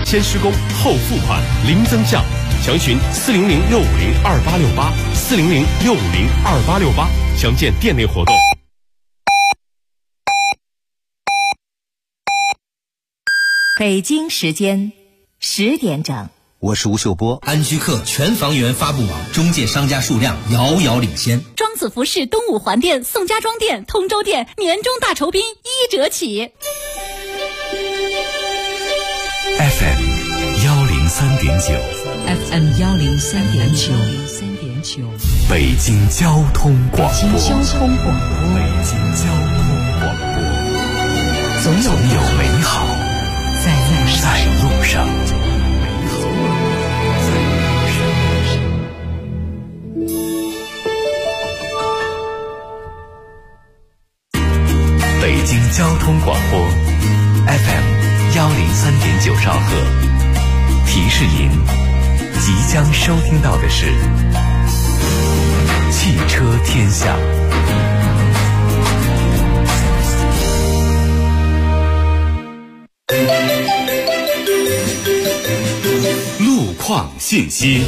先施工后付款，零增项。详询400-650-2868，400-650-2868，详见店内活动。 北京时间10点整。 我是吴秀波。 安居客全房源发布网中介商家数量遥遥领先。 庄子服饰东五环店、宋家庄店、通州店年终大酬宾1折起。 FM 103.9 FM 103.9， 北京交通广播。 北京交通广播，总有美好在路上。北京交通广播 FM 103.9兆赫，提示您即将收听到的是汽车天下。路况信息。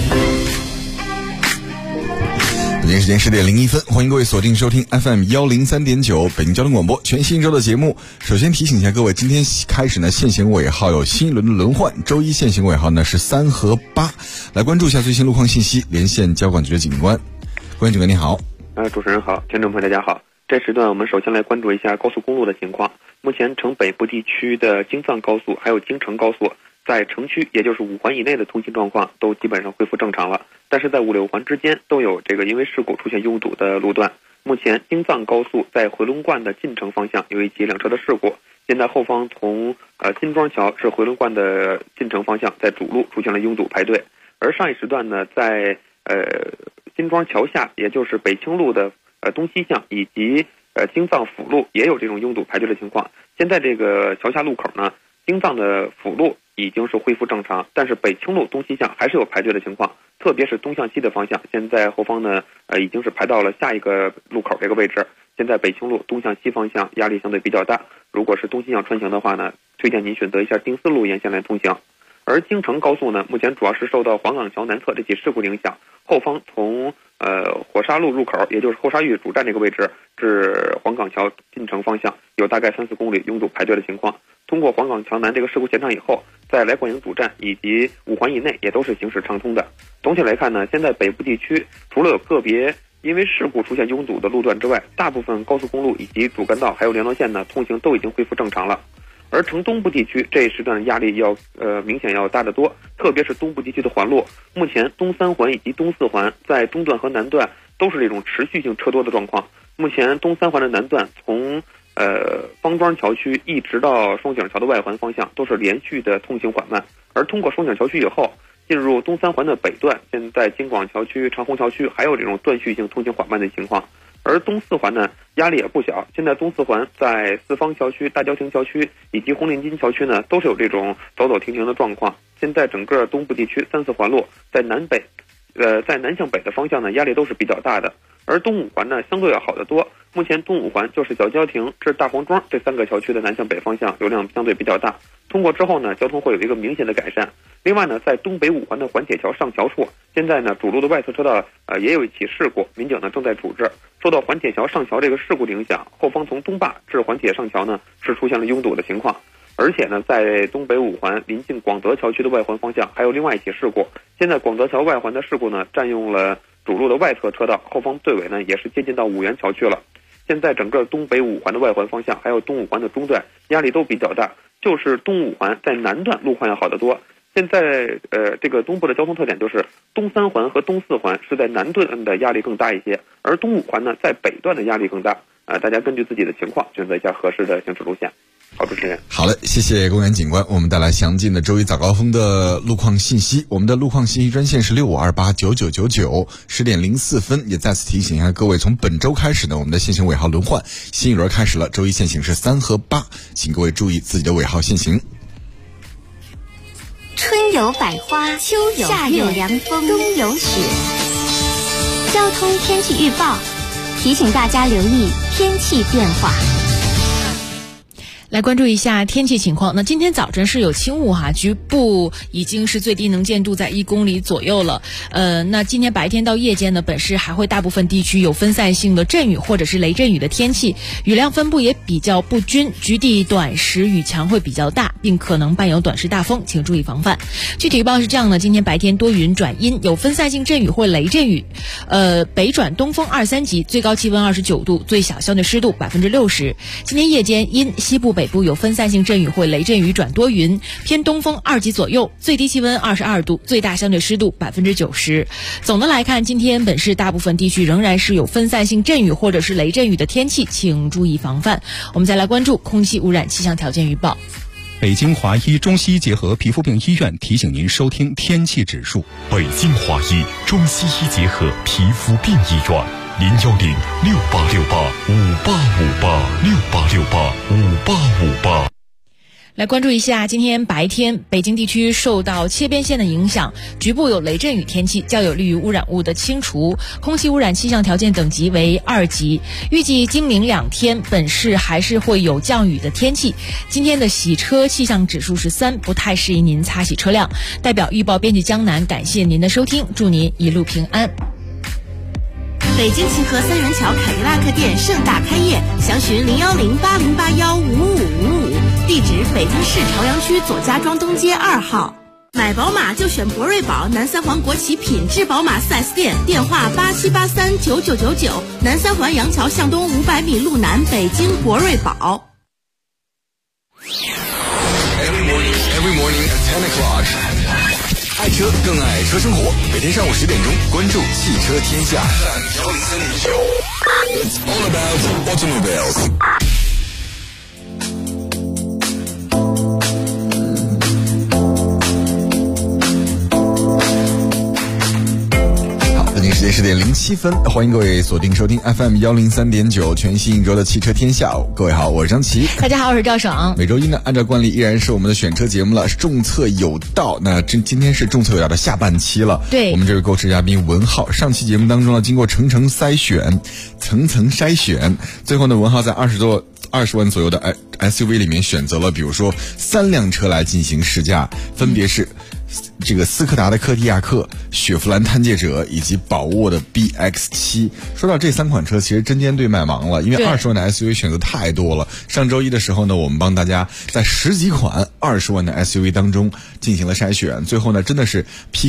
北京时间10点01分，欢迎各位锁定收听 FM 103.9北京交通广播全新一周的节目。首先提醒一下各位，今天开始呢，限行尾号有新一轮的轮换，周一限行尾号呢是3和8。来关注一下最新路况信息，连线交管局的警官。关警官你好。 主持人好，听众朋友大家好。这时段我们首先来关注一下高速公路的情况。目前城北部地区的京藏高速还有京承高速在城区，也就是5环以内的通行状况都基本上恢复正常了，但是在5、6环之间都有因为事故出现拥堵的路段。目前京藏高速在回龙观的进城方向有一起两车的事故，现在后方从金庄桥至回龙观的进城方向在主路出现了拥堵排队，而上一时段呢，在金庄桥下，也就是北清路的东西向以及京藏辅路也有这种拥堵排队的情况。现在这个桥下路口呢，京藏的辅路已经是恢复正常，但是北清路东西向还是有排队的情况，特别是东向西的方向，现在后方呢已经是排到了下一个路口这个位置。现在北清路东向西方向压力相对比较大，如果是东西向穿行的话呢，推荐您选择一下丁四路沿线来通行。而京承高速呢，目前主要是受到黄岗桥南侧这起事故影响，后方从火沙路入口，也就是后沙峪主站这个位置至黄岗桥进城方向有大概3-4公里拥堵排队的情况。通过黄岗桥南这个事故现场以后，在来广营主站以及5环以内也都是行驶畅通的。总体来看呢，现在北部地区除了有个别因为事故出现拥堵的路段之外，大部分高速公路以及主干道还有联络线呢，通行都已经恢复正常了。而城东部地区这一时段压力要明显要大得多，特别是东部地区的环路，目前东3环以及东4环在东段和南段都是这种持续性车多的状况。目前东3环的南段从方庄桥区一直到双井桥的外环方向都是连续的通行缓慢，而通过双井桥区以后，进入东3环的北段，现在京广桥区、长虹桥区还有这种断续性通行缓慢的情况。而东4环呢，压力也不小，现在东4环在四方桥区、大郊亭桥区以及红领巾桥区呢，都是有这种走走停停的状况。现在整个东部地区3、4环路在南向北的方向呢，压力都是比较大的。而东5环呢，相对要好得多。目前东5环就是小郊亭至大黄庄这3个桥区的南向北方向流量相对比较大，通过之后呢，交通会有一个明显的改善。另外呢，在东北5环的环铁桥上桥处，现在呢主路的外侧车道也有一起事故，民警呢正在处置。受到环铁桥上桥这个事故的影响，后方从东坝至环铁上桥呢是出现了拥堵的情况。而且呢，在东北5环临近广德桥区的外环方向还有另外一起事故，现在广德桥外环的事故呢占用了主路的外侧车道，后方队尾呢也是接近到五原桥去了。现在整个东北5环的外环方向还有东5环的中段压力都比较大，就是东5环在南段路况要好得多。现在这个东部的交通特点就是东3环和东4环是在南段的压力更大一些，而东5环呢在北段的压力更大。大家根据自己的情况选择一下合适的行驶路线。好，主持人。 好嘞，谢谢公园警官，我们带来详尽的周一早高峰的路况信息。我们的路况信息专线是65289999，10点04分。也再次提醒一下各位，从本周开始呢，我们的限行尾号轮换，新一轮开始了，周一限行是3和8，请各位注意自己的尾号限行。 春有百花，秋有夏有凉风，冬有雪。交通天气预报提醒大家留意天气变化。 来关注一下天气情况。那今天早晨是有轻雾哈，局部已经是最低能见度在1公里左右了。那今天白天到夜间呢，本市还会大部分地区有分散性的阵雨或者是雷阵雨的天气，雨量分布也比较不均，局地短时雨强会比较大，并可能伴有短时大风，请注意防范。具体预报是这样的：今天白天多云转阴，有分散性阵雨或雷阵雨，北转东风2、3级，最高气温29度，最小相对湿度60%。今天夜间阴，西部北部有分散性阵雨或雷阵雨转多云，偏东风2级左右，最低气温22度，最大相对湿度90%。总的来看，今天本市大部分地区仍然是有分散性阵雨或者是雷阵雨的天气，请注意防范。我们再来关注空气污染气象条件预报。 北京华医中西医结合皮肤病医院提醒您收听天气指数。 北京华医中西医结合皮肤病医院，0106868585858，68685858。 来关注一下，今天白天北京地区受到切边线的影响，局部有雷阵雨天气，较有利于污染物的清除，空气污染气象条件等级为2级。预计今明2天本市还是会有降雨的天气。今天的洗车气象指数是3，不太适宜您擦洗车辆。代表预报编辑江南感谢您的收听，祝您一路平安。 北京齐河三元桥凯迪拉克店盛大开业，详询01080815555，地址北京市朝阳区左家庄东街2号。买宝马就选博瑞宝，南三环国企品质宝马 4S 店，电话87839999，南三环杨桥向东500米路南，北京博瑞宝。 Every morning at 10 o'clock. 爱车更爱车生活，每天上午10点钟，关注汽车天下。It's all about automobiles. 时间10点07分，欢迎各位锁定收听 FM 103.9全新一周的汽车天下。各位好，我是张琪。 大家好，我是赵爽。 每周一呢，按照惯例依然是我们的选车节目了，重测有道。那今天是重测有道的下半期了。 对， 我们这位购车嘉宾文浩，上期节目当中呢，经过层层筛选，最后呢，文浩在20万左右的 SUV 里面选择了，比如说3辆车来进行试驾，分别是这个斯柯达的柯迪亚克、雪佛兰探界者以及宝沃的 BX7。说到这3款车，其实针尖对麦芒了，因为20万的 SUV 选择太多了。上周一的时候呢，我们帮大家在10几款20万的 SUV 当中进行了筛选，最后呢，真的是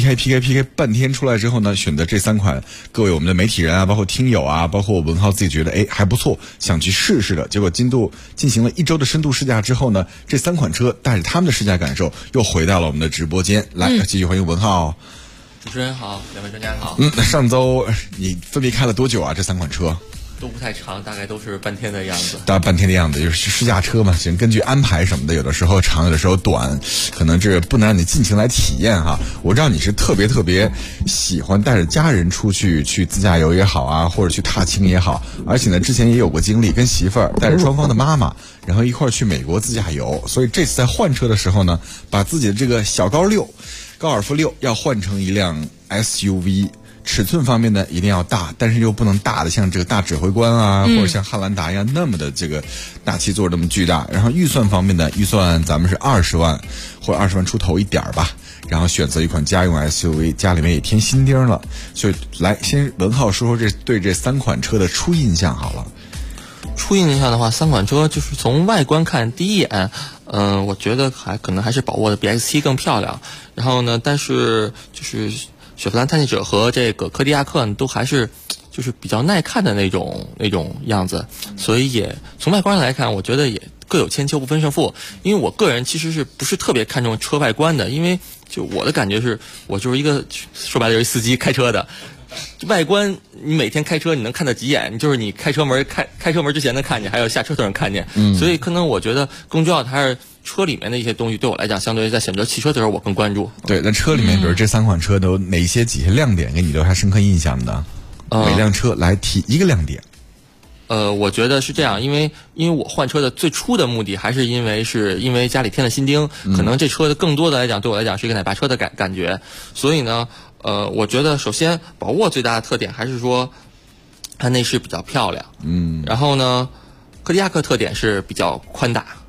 PK 半天出来之后呢，选择这3款，各位我们的媒体人啊，包括听友啊，包括我文浩自己觉得还不错，想去试试的。结果进行了1周的深度试驾之后呢，这3款车带着他们的试驾感受又回到了我们的直播间。来，继续欢迎文浩。 主持人好，两位专家好。 上周你分别开了多久啊？这3款车都不太长，大概都是半天的样子。 大概半天的样子，就是试驾车嘛，行，根据安排什么的，有的时候长，有的时候短，可能这不能让你尽情来体验哈。我知道你是特别喜欢带着家人出去自驾游也好啊，或者去踏青也好，而且呢，之前也有过经历，跟媳妇儿带着双方的妈妈，然后一块儿去美国自驾游，所以这次在换车的时候呢，把自己的这个小高尔夫6要换成一辆 SUV。尺寸方面呢一定要大，但是又不能大的像这个大指挥官啊，或者像汉兰达一样那么的这个大气座那么巨大。然后预算方面呢，咱们是20万或者20万出头一点吧，然后选择一款家用 SUV， 家里面也添新丁了。所以来先文浩说说对这3款车的初印象好了。 初印象的话，3款车就是从外观看第一眼，我觉得可能还是宝沃的 BX7 更漂亮。然后呢，但是就是雪佛兰探界者和这个柯迪亚克都还是就是比较耐看的那种样子，所以也从外观来看，我觉得也各有千秋，不分胜负。因为我个人其实是不是特别看重车外观的，因为就我的感觉是，我就是一个说白了就是司机开车的。外观你每天开车你能看到几眼，就是你开车门之前能看见，还有下车都能看见。所以可能我觉得更重要的还是车里面的一些东西，对我来讲，相对于在选择汽车的时候我更关注。 对，那车里面比如这3款车都哪些几些亮点给你留下深刻印象的？每辆车来提一个亮点。 我觉得是这样，因为我换车的最初的目的还是因为家里添了新丁，可能这车的更多的来讲对我来讲是一个奶爸车的感觉，所以呢我觉得首先宝沃最大的特点还是说它内饰比较漂亮，然后呢柯迪亚克特点是比较宽大，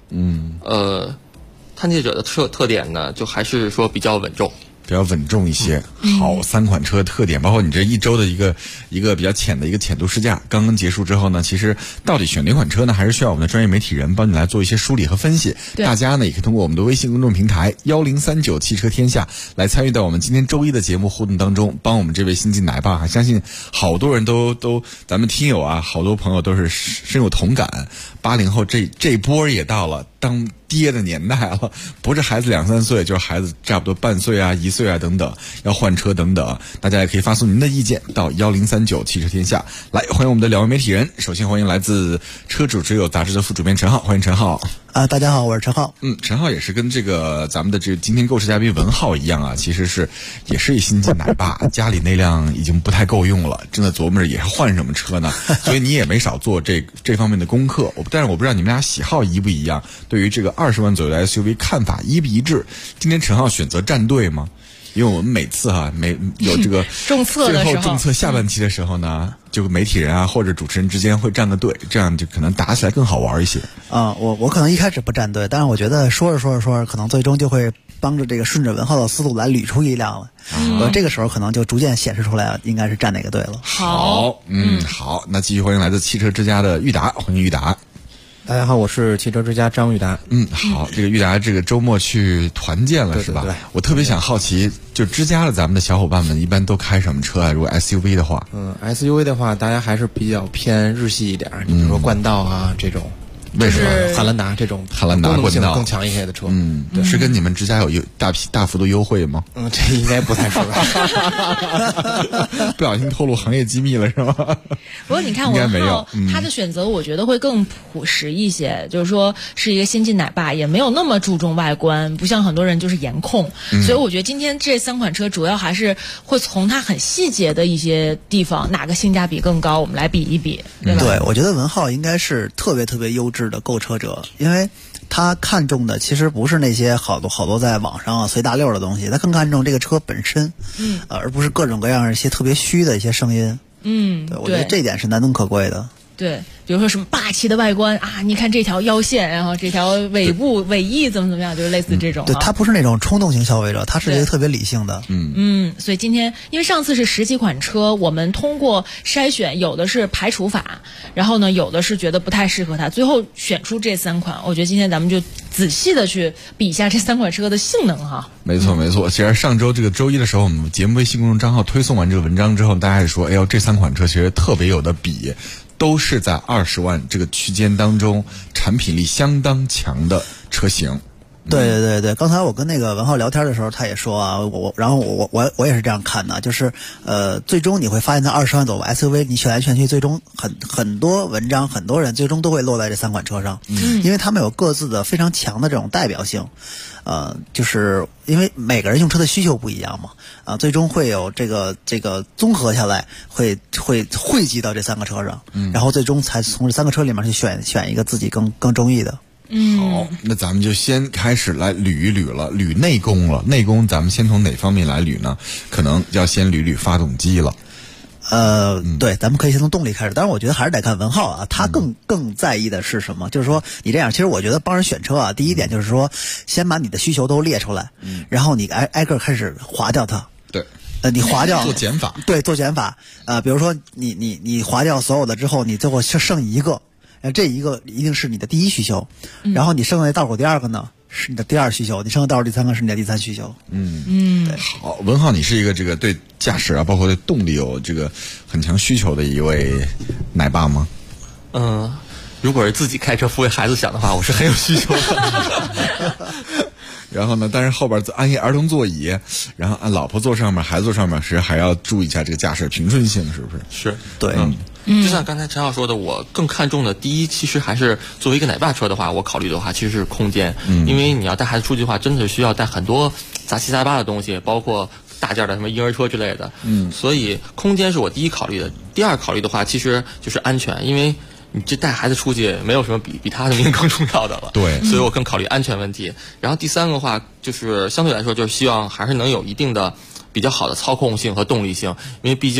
探界者的特点呢，就还是说比较稳重。 比较稳重一些。好，3款车的特点，包括你这一周的一个比较浅的一个浅度试驾刚刚结束之后呢，其实到底选哪款车呢，还是需要我们的专业媒体人帮你来做一些梳理和分析。大家呢也可以通过我们的微信公众平台1039汽车天下来参与到我们今天周一的节目互动当中，帮我们这位新晋奶爸，相信好多人都咱们听友啊，好多朋友都是深有同感。80后这波也到了当爹的年代了，不是孩子2-3岁，就是孩子差不多半岁啊、1岁啊等等，要换车等等。大家也可以发送您的意见到1039汽车天下来。欢迎我们的2位媒体人，首先欢迎来自车主之友杂志的副主编陈浩，欢迎陈浩。 大家好，我是陈浩。 陈浩也是跟这个咱们的这个今天购车嘉宾文浩一样啊，其实也是一新晋奶爸，家里那辆已经不太够用了，正在琢磨着也是换什么车呢，所以你也没少做这方面的功课。但是我不知道你们俩喜好一不一样，对于这个20万左右的 SUV 看法一不一致。今天陈浩选择站队吗？因为我们每次有这个政策的时候， 最后政策下半期的时候呢，就媒体人啊或者主持人之间会站个队，这样就可能打起来更好玩一些。 我可能一开始不站队，但是我觉得说着，可能最终就会帮着这个顺着文浩的思路来捋出一辆了。这个时候可能就逐渐显示出来应该是站哪个队了。 好，好，那继续欢迎来自汽车之家的裕达，欢迎裕达。 大家好，我是汽车之家张裕达。 好，这个裕达这个周末去团建了是吧？对，我特别想好奇，就之家的咱们的小伙伴们一般都开什么车啊？如果 SUV 的话 ，SUV 的话，大家还是比较偏日系一点，你比如说冠道啊这种。 为什么汉兰达这种功能性更强一些的车？ 对，是跟你们之家有大幅度优惠吗？ 这应该不太说。 不小心透露行业机密了是吗？ 不过你看文浩他的选择，我觉得会更朴实一些，就是说是一个新晋奶爸，也没有那么注重外观，不像很多人就是颜控。所以我觉得今天这3款车主要还是会从它很细节的一些地方，哪个性价比更高，我们来比一比，对吧？ 对，我觉得文浩应该是特别优质的购车者，因为他看重的其实不是那些好多在网上随大溜的东西，他更看重这个车本身，而不是各种各样一些特别虚的一些声音。对，我觉得这一点是难能可贵的。 对，比如说什么霸气的外观啊，你看这条腰线，然后这条尾部尾翼怎么样，就是类似这种。 对，他不是那种冲动型消费者，他是一个特别理性的。 所以今天因为上次是10几款车，我们通过筛选，有的是排除法，然后呢有的是觉得不太适合他，最后选出这3款。我觉得今天咱们就仔细的去比一下这3款车的性能哈。 没错。其实上周这个周一的时候，我们节目微信公众账号推送完这个文章之后，大家也说，哎呦，这3款车其实特别有的比。都是在20万这个区间当中产品力相当强的车型。 对，刚才我跟那个文浩聊天的时候，他也说啊，然后我也是这样看的，就是最终你会发现在20万左右 SUV 你选来选去，最终很多文章很多人最终都会落在这3款车上，因为他们有各自的非常强的这种代表性。就是因为每个人用车的需求不一样嘛，最终会有这个综合下来会汇集到这3个车上，然后最终才从这3个车里面去选一个自己更中意的。 好，那咱们就先开始来捋一捋了，捋内功了。内功咱们先从哪方面来捋呢？可能要先捋发动机了。 对，咱们可以先从动力开始，当然我觉得还是得看文浩啊，他更在意的是什么？就是说你这样，其实我觉得帮人选车啊，第一点就是说，先把你的需求都列出来，然后你挨个开始划掉它。 对， 你划掉做减法。 对，做减法。比如说你划掉所有的之后，你最后剩一个，这一个一定是你的第一需求，然后你剩下的倒数第2个呢？是你的第2需求，你剩下倒数第3个是你的第3需求。 对。好，文浩，你是一个这个对驾驶啊，包括对动力有这个很强需求的一位奶爸吗？ 如果是自己开车不为孩子想的话，我是很有需求的。 然后呢，但是后边安一儿童座椅，然后按老婆坐上面，孩子坐上面，是还要注意一下这个驾驶平顺性，是不是？ 是， 对。 就像刚才陈浩说的，我更看重的第一，其实还是作为一个奶爸车的话，我考虑的话其实是空间，因为你要带孩子出去的话，真的需要带很多杂七杂八的东西，包括大件的什么婴儿车之类的，所以空间是我第一考虑的。第2考虑的话，其实就是安全，因为你这带孩子出去，没有什么比他的命更重要的了。 对， 所以我更考虑安全问题。然后第3个话，就是相对来说，就是希望还是能有一定的比较好的操控性和动力性，因为毕竟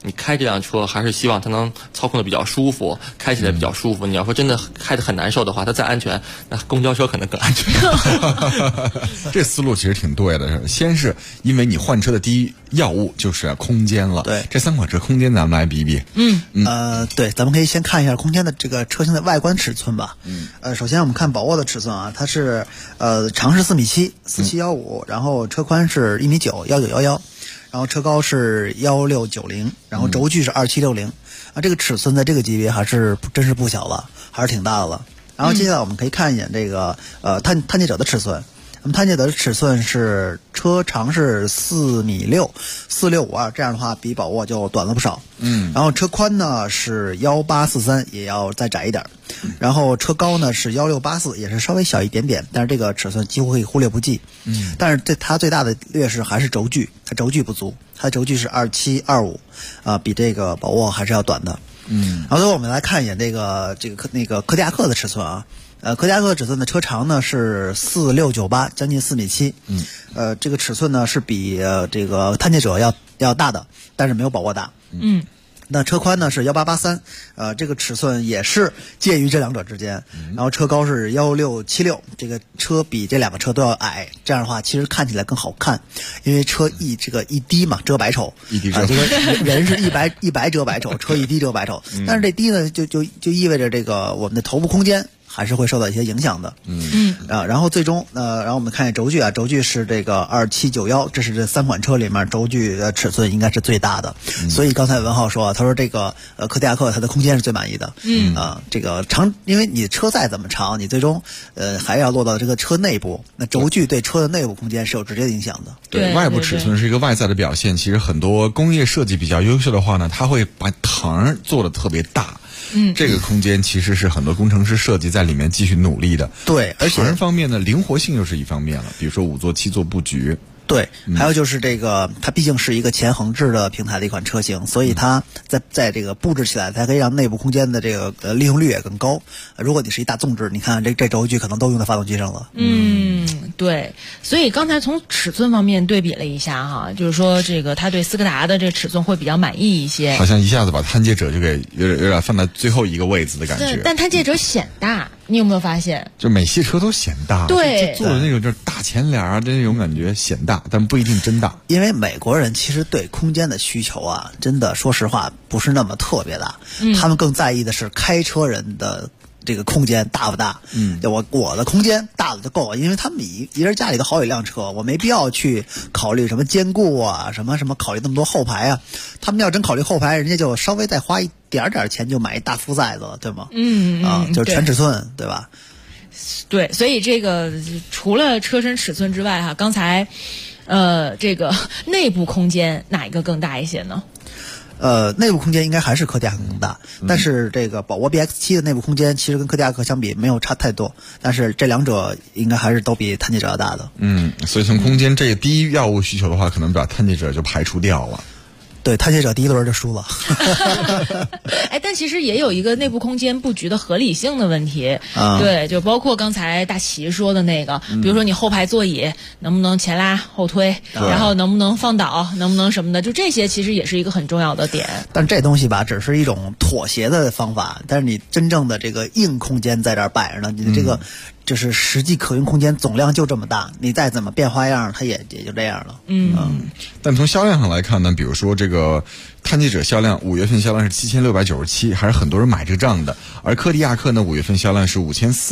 你开这辆车还是希望它能操控的比较舒服，开起来比较舒服。你要说真的开得很难受的话，它再安全，那公交车可能更安全。 这思路其实挺对的。先是因为你换车的第一要务就是空间了。 对， 这3款车空间咱们来比比。 对，咱们可以先看一下空间的这个车型的外观尺寸吧。首先我们看宝沃的尺寸啊，它是长是4.7米，4715，然后车宽是1.9米，1911，然后车高是1690，然后轴距是2760。这个尺寸在这个级别还是真是不小了，还是挺大的了。然后接下来我们可以看一眼这个探界者的尺寸。那么探界者的尺寸是车长是4.6米，4652，这样的话比宝沃就短了不少。然后车宽呢是1843，也要再窄一点。然后车高呢是1684，也是稍微小一点点，但是这个尺寸几乎可以忽略不计。但是它最大的劣势还是轴距，它轴距不足，它的轴距是2725，比这个宝沃还是要短的。然后最后我们来看一眼那个柯迪亚克的尺寸啊。柯迪亚克尺寸的车长呢是4698，将近4.7米。这个尺寸呢是比这个探界者要大的，但是没有宝沃大。那车宽呢是1883，这个尺寸也是介于这两者之间。然后车高是1676，这个车比这两个车都要矮。这样的话，其实看起来更好看，因为车一低嘛，遮百丑。一低遮百丑，这个人是一白遮百丑，车一低遮百丑。但是这低呢，就意味着这个我们的头部空间还是会受到一些影响的。然后最终然后我们看一下轴距啊，轴距是这个2791，这是这3款车里面轴距的尺寸应该是最大的。所以刚才文浩说，他说这个柯迪亚克它的空间是最满意的。这个因为你车再怎么长，你最终还要落到这个车内部，那轴距对车的内部空间是有直接影响的。 对，外部尺寸是一个外在的表现。其实很多工业设计比较优秀的话呢，它会把膛做得特别大。这个空间其实是很多工程师设计在里面继续努力的。对，而且方面呢，灵活性又是一方面了，比如说5座7座布局。对，还有就是这个，它毕竟是一个前横置的平台的一款车型，所以它在这个布置起来，才可以让内部空间的这个利用率也更高。如果你是一大纵置，你看这轴距可能都用在发动机上了。 对，所以刚才从尺寸方面对比了一下哈，就是说这个他对斯柯达的这个尺寸会比较满意一些。好像一下子把探界者就给有点放在最后一个位置的感觉。对，但探界者显大。你有没有发现？就美系车都显大，对，做的那种就是大前脸啊，那种感觉显大，但不一定真大。 因为美国人其实对空间的需求啊，真的说实话不是那么特别大，他们更在意的是开车人的这个空间大不大。我的空间大了就够了，因为他们一人家里都好几辆车，我没必要去考虑什么坚固啊，什么考虑那么多后排啊。他们要真考虑后排，人家就稍微再花一点钱就买一大full size了，对吗？就是全尺寸，对吧？ 对，所以这个除了车身尺寸之外哈，刚才这个内部空间哪一个更大一些呢？ 内部空间应该还是柯迪亚克更大，但是这个宝沃 BX7 的内部空间其实跟柯迪亚克相比没有差太多，但是这两者应该还是都比探界者要大的。 所以从空间这个第一要务需求的话，可能把探界者就排除掉了。 对，探界者第一轮就输了。 但其实也有一个内部空间布局的合理性的问题。对，就包括刚才大齐说的那个，比如说你后排座椅能不能前拉后推，然后能不能放倒，能不能什么的，就这些其实也是一个很重要的点。 但这东西吧，只是一种妥协的方法，但是你真正的这个硬空间在这儿摆着呢，你的这个就是实际可用空间总量就这么大，你再怎么变花样，它也就这样了。 但从销量上来看呢，比如说这个探界者销量5月份销量是7697，还是很多人买这个账的。而柯迪亚克呢，5月份销量是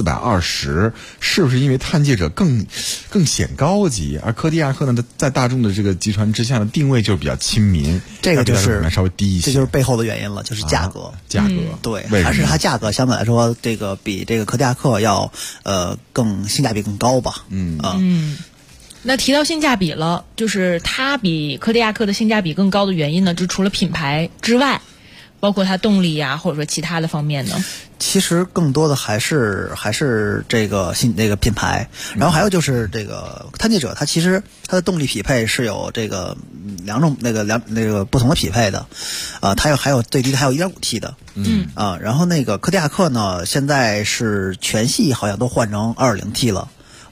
5420，是不是因为探界者更显高级，而柯迪亚克呢，在大众的这个集团之下的定位就比较亲民， 这个就是稍微低一些， 这就是背后的原因了，就是价格。对，还是它价格相对来说，这个比这个柯迪亚克要更性价比更高吧。 那提到性价比了，就是它比柯迪亚克的性价比更高的原因呢，就除了品牌之外，包括它动力呀，或者说其他的方面呢？ 其实更多的还是这个品牌，然后还有就是这个探界者，它其实它的动力匹配是有这个两种那个不同的匹配的，它还有最低的还有 1.5T 的，然后那个柯迪亚克呢，现在是全系好像都换成2.0T 了。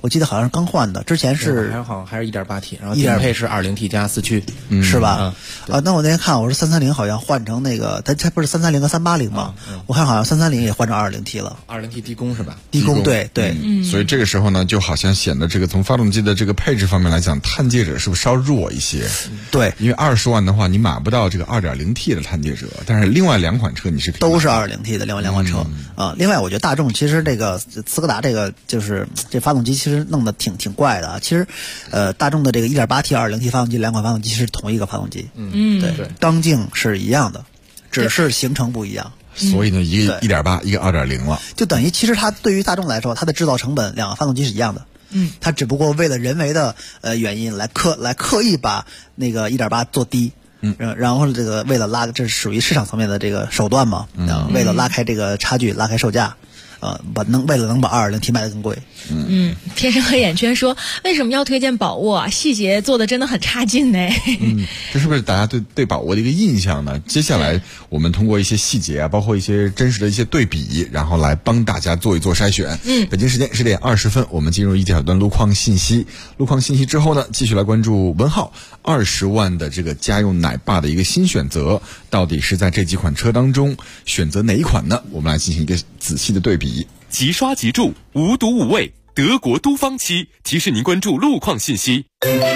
我记得好像是刚换的，之前是好像还是 1.8T， 然后顶配是 2.0T 加4驱， 是吧？那我那天看我说330好像换成那个，它不是330和380吗？我看好像330也换成 2.0T 了。 2.0T 低功是吧？ 低功，对。 所以这个时候呢，就好像显得这个从发动机的这个配置方面来讲，探界者是不是稍弱一些？ 对， 因为20万的话，你买不到这个 2.0T 的探界者，但是另外2款车你是可以都是 2.0T 的另外2款车啊。另外，我觉得大众其实这个斯柯达这个就是这发动机其实弄得挺怪的啊。其实，大众的这个 1.8T、2.0T 发动机2款发动机是同一个发动机，对，缸径是一样的，只是行程不一样。 所以呢，一个 1.8， 一个 2.0 了， 就等于其实它对于大众来说，它的制造成本2个发动机是一样的。它只不过为了人为的原因来刻意把那个 1.8 做低。然后这个为了这是属于市场层面的这个手段嘛，为了拉开这个差距，拉开售价，为了能把 2.0T 卖得更贵。 天生黑眼圈说为什么要推荐宝沃啊？细节做的真的很差劲呢。 这是不是大家对宝沃的一个印象呢？接下来我们通过一些细节啊，包括一些真实的一些对比，然后来帮大家做一做筛选。北京时间10点20分，我们进入一小段路况信息。路况信息之后呢，继续来关注文浩20万的这个家用奶爸的一个新选择，到底是在这几款车当中选择哪一款呢？我们来进行一个仔细的对比。 即刷即住，无毒无味，德国都方漆提示您关注路况信息。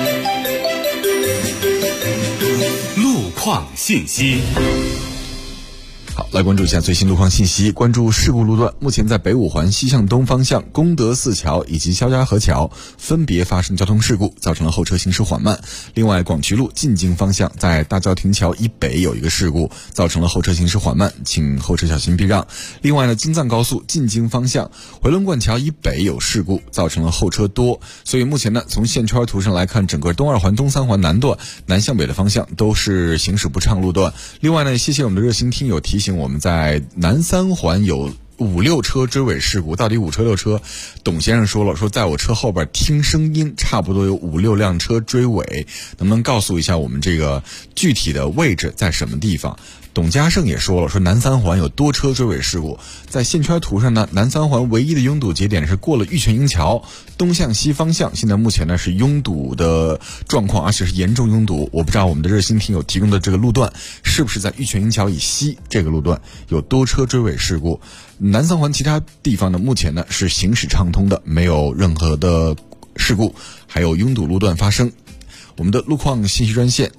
路况信息。 好，来关注一下最新路况信息。关注事故路段，目前在北五环西向东方向功德寺桥以及肖家河桥分别发生交通事故，造成了后车行驶缓慢。另外，广渠路进京方向在大郊亭桥以北有一个事故，造成了后车行驶缓慢，请后车小心避让。另外呢，京藏高速进京方向回龙观桥以北有事故，造成了后车多。所以目前呢，从线圈图上来看，整个东二环、东三环南段南向北的方向都是行驶不畅路段。另外呢，谢谢我们的热心听友提醒，我们在南三环有5、6车追尾事故，到底5车6车？董先生说在我车后边听声音，差不多有5、6辆车追尾，能不能告诉一下我们这个具体的位置在什么地方？董家胜也说南三环有多车追尾事故，在线圈图上呢，南三环唯一的拥堵节点是过了玉泉营桥，东向西方向，现在目前呢是拥堵的状况，而且是严重拥堵。我不知道我们的热心听友提供的这个路段是不是在玉泉营桥以西这个路段有多车追尾事故。南三环其他地方呢，目前呢是行驶畅通的，没有任何的事故，还有拥堵路段发生。我们的路况信息专线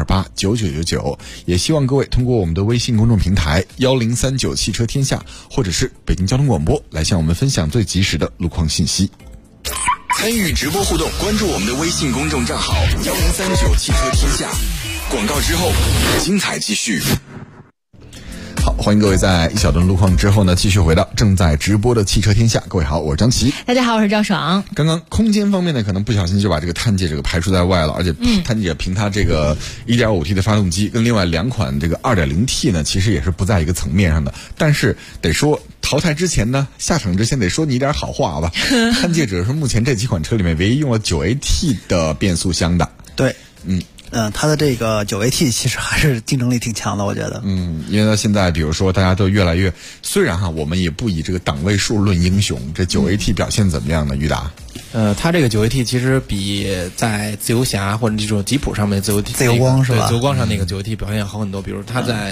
65289999，也希望各位通过我们的微信公众平台1039汽车天下，或者是北京交通广播来向我们分享最及时的路况信息。 参与直播互动，关注我们的微信公众账号1039汽车天下。广告之后，精彩继续。 好，欢迎各位在一小段路况之后呢，继续回到正在直播的汽车天下。各位好，我是张琪。 大家好，我是赵爽。 刚刚空间方面呢，可能不小心就把这个探界这个排除在外了，而且探界凭它这个 1.5T 的发动机跟另外2款这个 2.0T 呢，其实也是不在一个层面上的。但是得说淘汰之前呢，下场之前得说你一点好话吧。探界者是目前这几款车里面唯一用了 9AT 的变速箱的。 对，它的这个 9AT 其实还是竞争力挺强的，我觉得。 因为呢，现在比如说大家都越来越，虽然我们也不以这个档位数论英雄，这 9AT 表现怎么样呢？于达？ 它这个 9AT 其实比在自由侠或者这种吉普上面自由光是吧？ 自由光上那个 9AT 表现要好很多，比如它在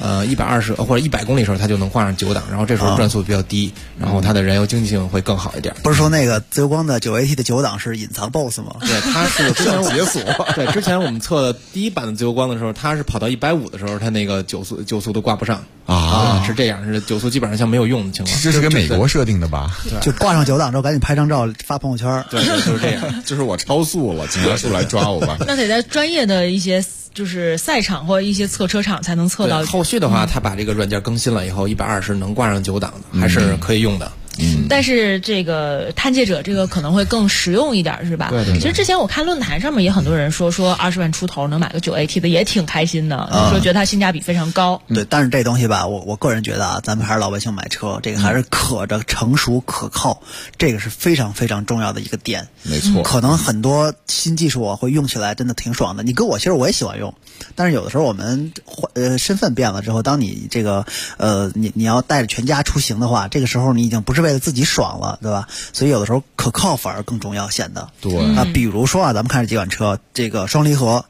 120或者100公里的时候，它就能挂上9档，然后这时候转速比较低，然后它的燃油经济性会更好一点。 不是说那个自由光的 9AT 的9档是隐藏 BOSS 吗？ 对，它是之前解锁。对，之前我们测的第一版的自由光的时候，它是跑到150的时候，它那个九速都挂不上是这样，是九速基本上像没有用的情况。 这是个美国设定的吧？ 就挂上9档之后，赶紧拍张照发朋友圈。 对，就是这样。 就是我超速了，警察叔来抓我吧。 那得在专业的一些就是赛场或者一些测车场才能测到。 后续的话，他把这个软件更新了以后，120能挂上9档的，还是可以用的。 但是这个探界者这个可能会更实用一点，是吧？ 对。 其实之前我看论坛上面也很多人说20万出头能买个 9AT 的也挺开心的，说觉得它性价比非常高。 对，但是这东西吧，我个人觉得啊，咱们还是老百姓买车，这个还是可着成熟可靠，这个是非常非常重要的一个点。 没错。 可能很多新技术会用起来真的挺爽的，你跟我其实我也喜欢用，但是有的时候我们身份变了之后，当你这个你要带着全家出行的话，这个时候你已经不是为为了自己爽了，对吧？所以有的时候可靠反而更重要，显得对比如说咱们看这几款车，这个双离合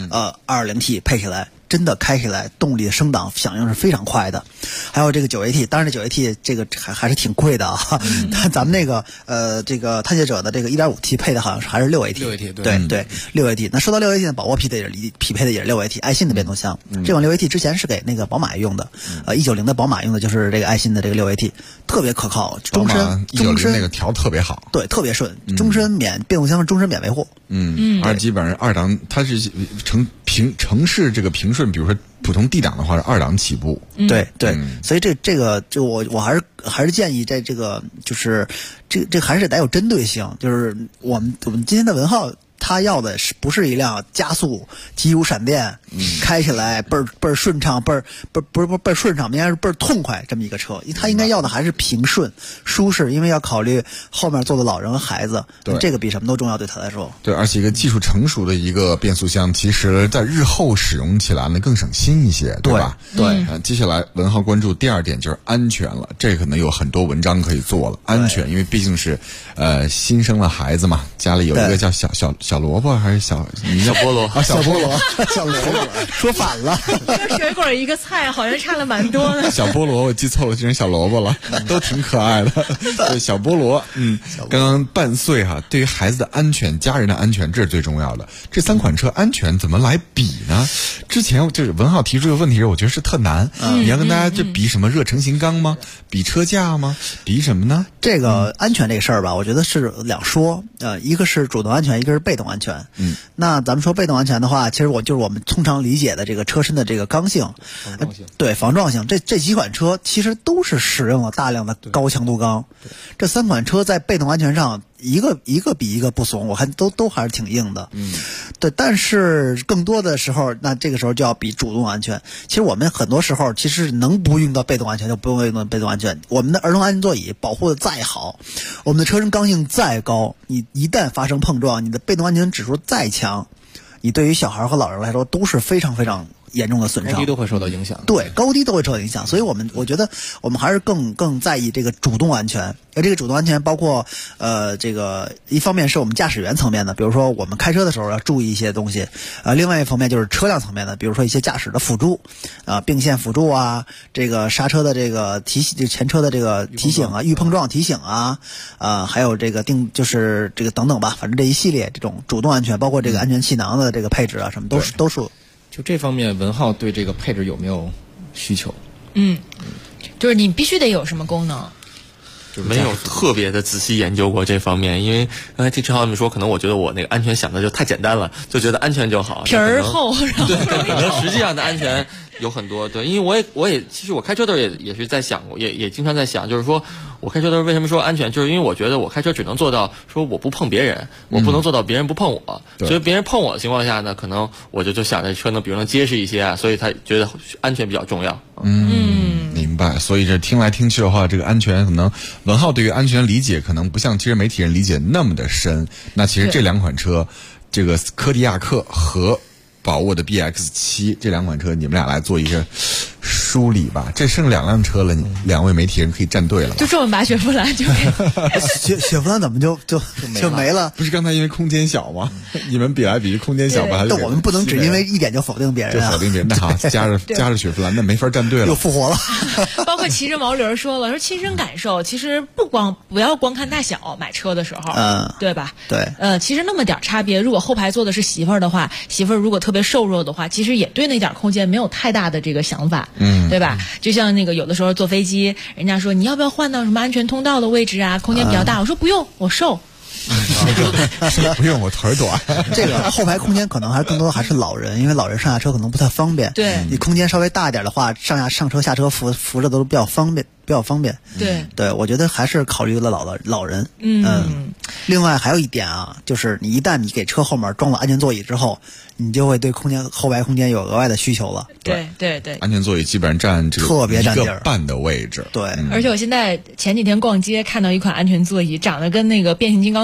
，2.0T 配起来。真的开起来动力的升档响应是非常快的，还有这个 9AT， 当然这 9AT 这个还是挺贵的啊。咱们那个这个探界者的这个 1.5T 配的好像是还是 6AT， 对 6AT。那说到 6AT 呢，宝沃匹配的也是 6AT， 爱信的变速箱。这款 6AT 之前是给那个宝马用的，190的宝马用的就是这个爱信的这个 6AT， 特别可靠，终身 190那个调特别好， 对，特别顺，终身变速箱是终身免维护。 基本上2档，它是城市这个平顺，比如说普通 D 档的话是2档起步。 对，所以这个就我还是建议在这个就是这还是得有针对性，就是我们今天的文浩。他要的不是一辆加速急如闪电，开起来倍儿顺畅，倍儿顺畅，应该是倍儿痛快这么一个车。他应该要的还是平顺舒适，因为要考虑后面坐的老人和孩子，这个比什么都重要对他来说。 对，而且一个技术成熟的一个变速箱，其实在日后使用起来呢更省心一些，对吧？ 对。 接下来文浩关注第二点就是安全了，这可能有很多文章可以做了。安全，因为毕竟是新生了孩子嘛，家里有一个叫小萝卜还是小菠萝啊？小菠萝， 小萝卜，说反了。 一个水果一个菜，好像差了蛮多的。 小菠萝，我记错了，变成小萝卜了，都挺可爱的。对，小菠萝，刚刚半岁哈，对于孩子的安全、家人的安全，这是最重要的。这3款车安全怎么来比呢？之前就是文浩提出这个问题，我觉得是特难。你要跟大家就比什么热成型钢吗？比车架吗？比什么呢？ 这个安全这个事儿吧，我觉得是两说。一个是主动安全，一个是被动安全。那咱们说被动安全的话，其实就是我们通常理解的这个车身的这个刚性，对，防撞性。这几款车其实都是使用了大量的高强度钢。这3款车在被动安全上，一个比一个不怂，我看都还是挺硬的。对，但是更多的时候，那这个时候就要比主动安全。其实我们很多时候其实能不用到被动安全就不用到被动安全。我们的儿童安全座椅保护的再好，我们的车身刚性再高，你一旦发生碰撞，你的被动安全指数再强，你对于小孩和老人来说都是非常非常严重的损伤， 高低都会受到影响。 对，高低都会受到影响，所以我觉得我们还是更在意这个主动安全。而这个主动安全包括这个一方面是我们驾驶员层面的，比如说我们开车的时候要注意一些东西，另外一方面就是车辆层面的，比如说一些驾驶的辅助，并线辅助啊，这个刹车的这个前车的这个提醒啊，预碰撞提醒啊，还有这个就是这个等等吧，反正这一系列这种主动安全，包括这个安全气囊的这个配置啊，什么都是。 就这方面，文浩对这个配置有没有需求？ 就是你必须得有什么功能？ 没有特别的仔细研究过这方面，因为刚才听陈浩们说，可能我觉得我那个安全想的就太简单了，就觉得安全就好， 皮儿厚， 对，可能实际上的安全有很多。对，因为我也其实我开车的时候也是在想过，也经常在想，就是说我开车的时候为什么说安全，就是因为我觉得我开车只能做到说我不碰别人，我不能做到别人不碰我，所以别人碰我的情况下呢，可能我就想着车呢比如能结实一些啊，所以他觉得安全比较重要。 明白。所以这听来听去的话，这个安全可能文浩对于安全理解可能不像其实媒体人理解那么的深。那其实这2款车，这个柯迪亚克和宝沃的 BX7 这2款车，你们俩来做一个梳理吧。这剩2辆车了，2位媒体人可以站队了吧？ 就这么把雪佛兰就雪佛兰怎么就没了？ 不是刚才因为空间小吗？你们比来比去空间小，把它。 但我们不能只因为一点就否定别人啊！ 就否定别人，那好，加着雪佛兰，那没法站队了， 又复活了。 包括骑着毛驴说了，说亲身感受，其实不要光看大小，买车的时候，对吧？ 对， 其实那么点差别，如果后排坐的是媳妇儿的话，媳妇儿如果特别瘦弱的话，其实也对那点空间没有太大的这个想法，对吧？就像那个有的时候坐飞机，人家说你要不要换到什么安全通道的位置啊，空间比较大，我说不用，我瘦。 不用，我腿短。 这个后排空间可能还更多还是老人，因为老人上下车可能不太方便。 对， 你空间稍微大一点的话，上车下车扶着都比较方便。对，我觉得还是考虑了老人。另外还有一点啊，就是你一旦你给车后面装了安全座椅之后，你就会对后排空间有额外的需求了。 对， 安全座椅基本上占这个特别占地儿， 1个半的位置。 对， 而且我现在前几天逛街看到一款安全座椅，长得跟那个变形金刚的盔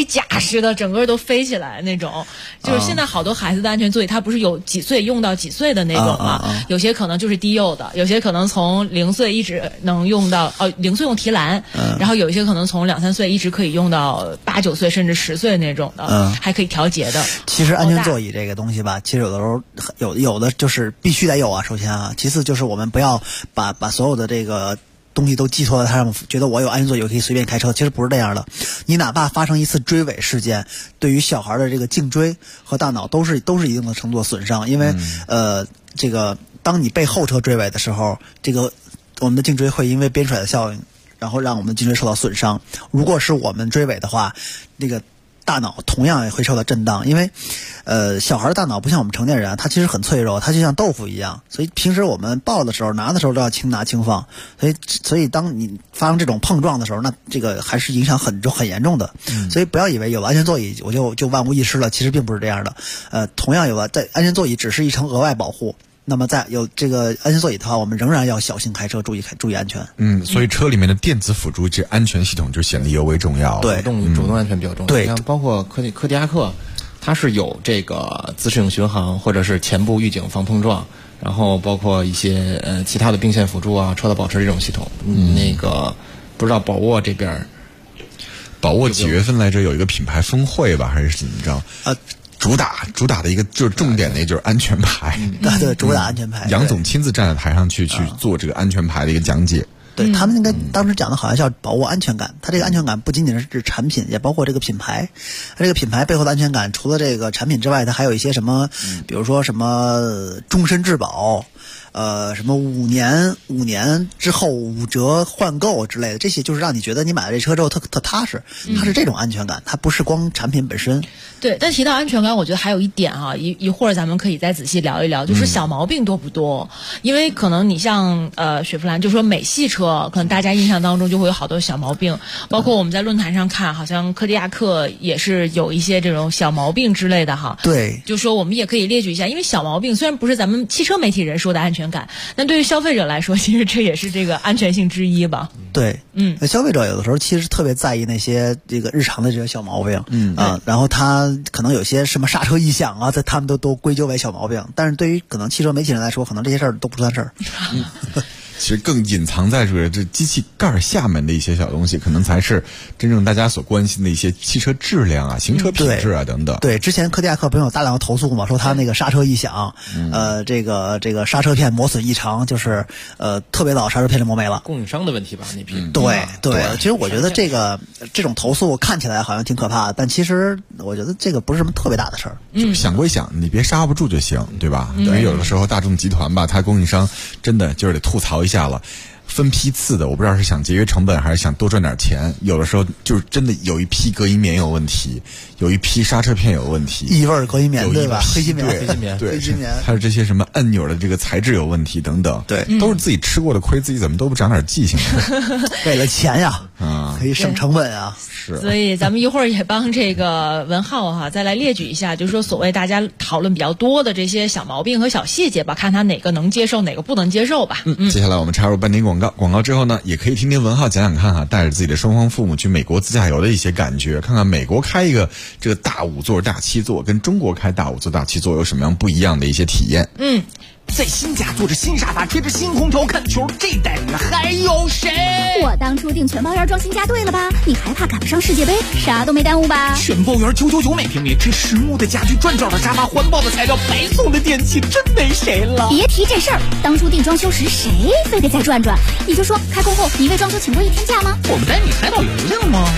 甲似的，整个都飞起来那种。就是现在好多孩子的安全座椅，它不是有几岁用到几岁的那种嘛？有些可能就是低幼的，有些可能从0岁一直能用到0岁用提篮，然后有一些可能从2、3岁一直可以用到8、9岁甚至10岁那种的，还可以调节的。 其实安全座椅这个东西吧，其实有的时候有的就是必须得有啊，首先啊，其次就是我们不要把所有的这个东西都寄托在他上，觉得我有安全座椅我可以随便开车，其实不是这样的。你哪怕发生一次追尾事件，对于小孩的这个颈椎和大脑都是一定的程度的损伤，因为这个当你被后车追尾的时候，这个我们的颈椎会因为鞭甩的效应，然后让我们的颈椎受到损伤。如果是我们追尾的话，那个大脑同样也会受到震荡，因为小孩的大脑不像我们成年人，他其实很脆弱，他就像豆腐一样，所以平时我们抱的时候拿的时候都要轻拿轻放，所以当你发生这种碰撞的时候，那这个还是影响很严重的。所以不要以为有了安全座椅我就万无一失了，其实并不是这样的。同样有了在安全座椅只是一层额外保护，那么在有这个安全座椅的话，我们仍然要小心开车，注意安全。 所以车里面的电子辅助这安全系统就显得尤为重要。 对， 主动安全比较重要。对，像包括柯迪亚克，它是有这个自适应巡航或者是前部预警防碰撞，然后包括一些其他的并线辅助啊、车道保持这种系统。那个不知道宝沃这边， 宝沃几月份来着有一个品牌峰会吧，还是怎么着？主打的一个就是重点的，就是安全牌。 对，主打安全牌。 杨总亲自站在台上去做这个安全牌的一个讲解。 对，他们应该当时讲的好像叫把握安全感，它这个安全感不仅仅是指产品，也包括这个品牌。它这个品牌背后的安全感，除了这个产品之外，它还有一些什么，比如说什么终身质保，什么5年之后5折换购之类的，这些就是让你觉得你买了这车之后特踏实，它是这种安全感，它不是光产品本身。 对，但提到安全感，我觉得还有一点啊，一会儿咱们可以再仔细聊一聊，就是小毛病多不多？因为可能你像雪佛兰，就说美系车，可能大家印象当中就会有好多小毛病，包括我们在论坛上看，好像柯迪亚克也是有一些这种小毛病之类的哈。 对， 就说我们也可以列举一下，因为小毛病虽然不是咱们汽车媒体人说的安全感，但对于消费者来说，其实这也是这个安全性之一吧。 对，消费者有的时候其实特别在意那些这个日常的这些小毛病，然后他可能有些什么刹车异响啊，他们都归咎为小毛病，但是对于可能汽车媒体人来说，可能这些事儿都不算事儿。 其实更隐藏在这机器盖下面的一些小东西，可能才是真正大家所关心的一些汽车质量啊、行车品质啊等等。 对，之前柯迪亚克不是有大量的投诉嘛，说他那个刹车异响，这个刹车片磨损异常，就是特别早刹车片就磨没了。 供应商的问题吧，那批。 对，其实我觉得这种投诉看起来好像挺可怕的，但其实我觉得这个不是什么特别大的事儿。 想归想，你别刹不住就行，对吧？因为有的时候大众集团吧，它供应商真的就是得吐槽一下了。分批次的，我不知道是想节约成本还是想多赚点钱。有的时候就是真的有一批隔音棉有问题，有一批刹车片有问题， 异味隔音棉对吧？黑心棉， 对， 黑心棉， 还有这些什么按钮的这个材质有问题等等， 对， 都是自己吃过的亏，自己怎么都不长点记性呢？ 为了钱呀，可以省成本啊。 是， 所以咱们一会儿也帮这个文浩哈再来列举一下，就是说所谓大家讨论比较多的这些小毛病和小细节吧，看他哪个能接受，哪个不能接受吧。 接下来我们插入半点广告之后呢，也可以听听文浩讲讲看带着自己的双方父母去美国自驾游的一些感觉，看看美国开一个这个大5座、大7座跟中国开大5座、大7座有什么样不一样的一些体验。 在新家坐着新沙发，吹着新空调看球，这代人还有谁？ 我当初订全包园装新家对了吧？你还怕赶不上世界杯？啥都没耽误吧？ 全包园999每平米，这实木的家具、转角的沙发、环保的材料、白送的电器，真没谁了。 别提这事儿，当初订装修时谁非得再转转？你就说开工后你为装修请过1天假吗？ 我们带你猜到邮件吗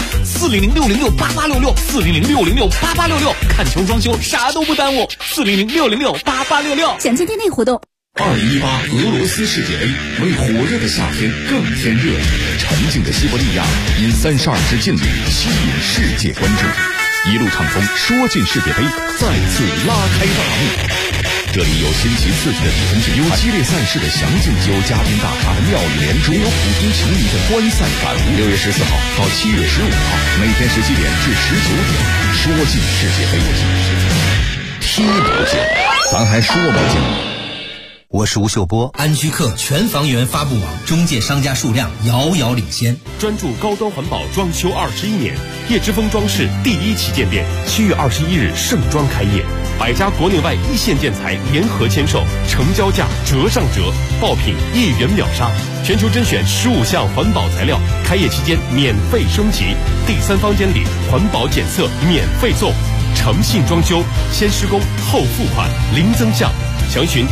？400-606-8866，400-606-8866，看球装修啥都不耽误，400-606-8866。 详情店内活动。 2018俄罗斯世界杯为火热的夏天更添热力，沉静的西伯利亚因32支劲旅吸引世界关注，一路畅风说进世界杯再次拉开大幕。这里有新奇刺激的比分制，有激烈赛事的详尽，有嘉宾大咖的妙语连珠，有普通球迷的观赛感悟。6月14号到7月15号，每天17点至19点，说进世界杯，听不见，咱还说不进。 我是吴秀波。安居客全房源发布网中介商家数量遥遥领先， 专注高端环保装修21年，叶之峰装饰第一旗舰店7月21日盛装开业，100家国内外一线建材联合签售，成交价折上折，爆品1元秒杀，全球甄选15项环保材料，开业期间免费升级，第3方监理环保检测免费送，诚信装修，先施工后付款，零增项。详询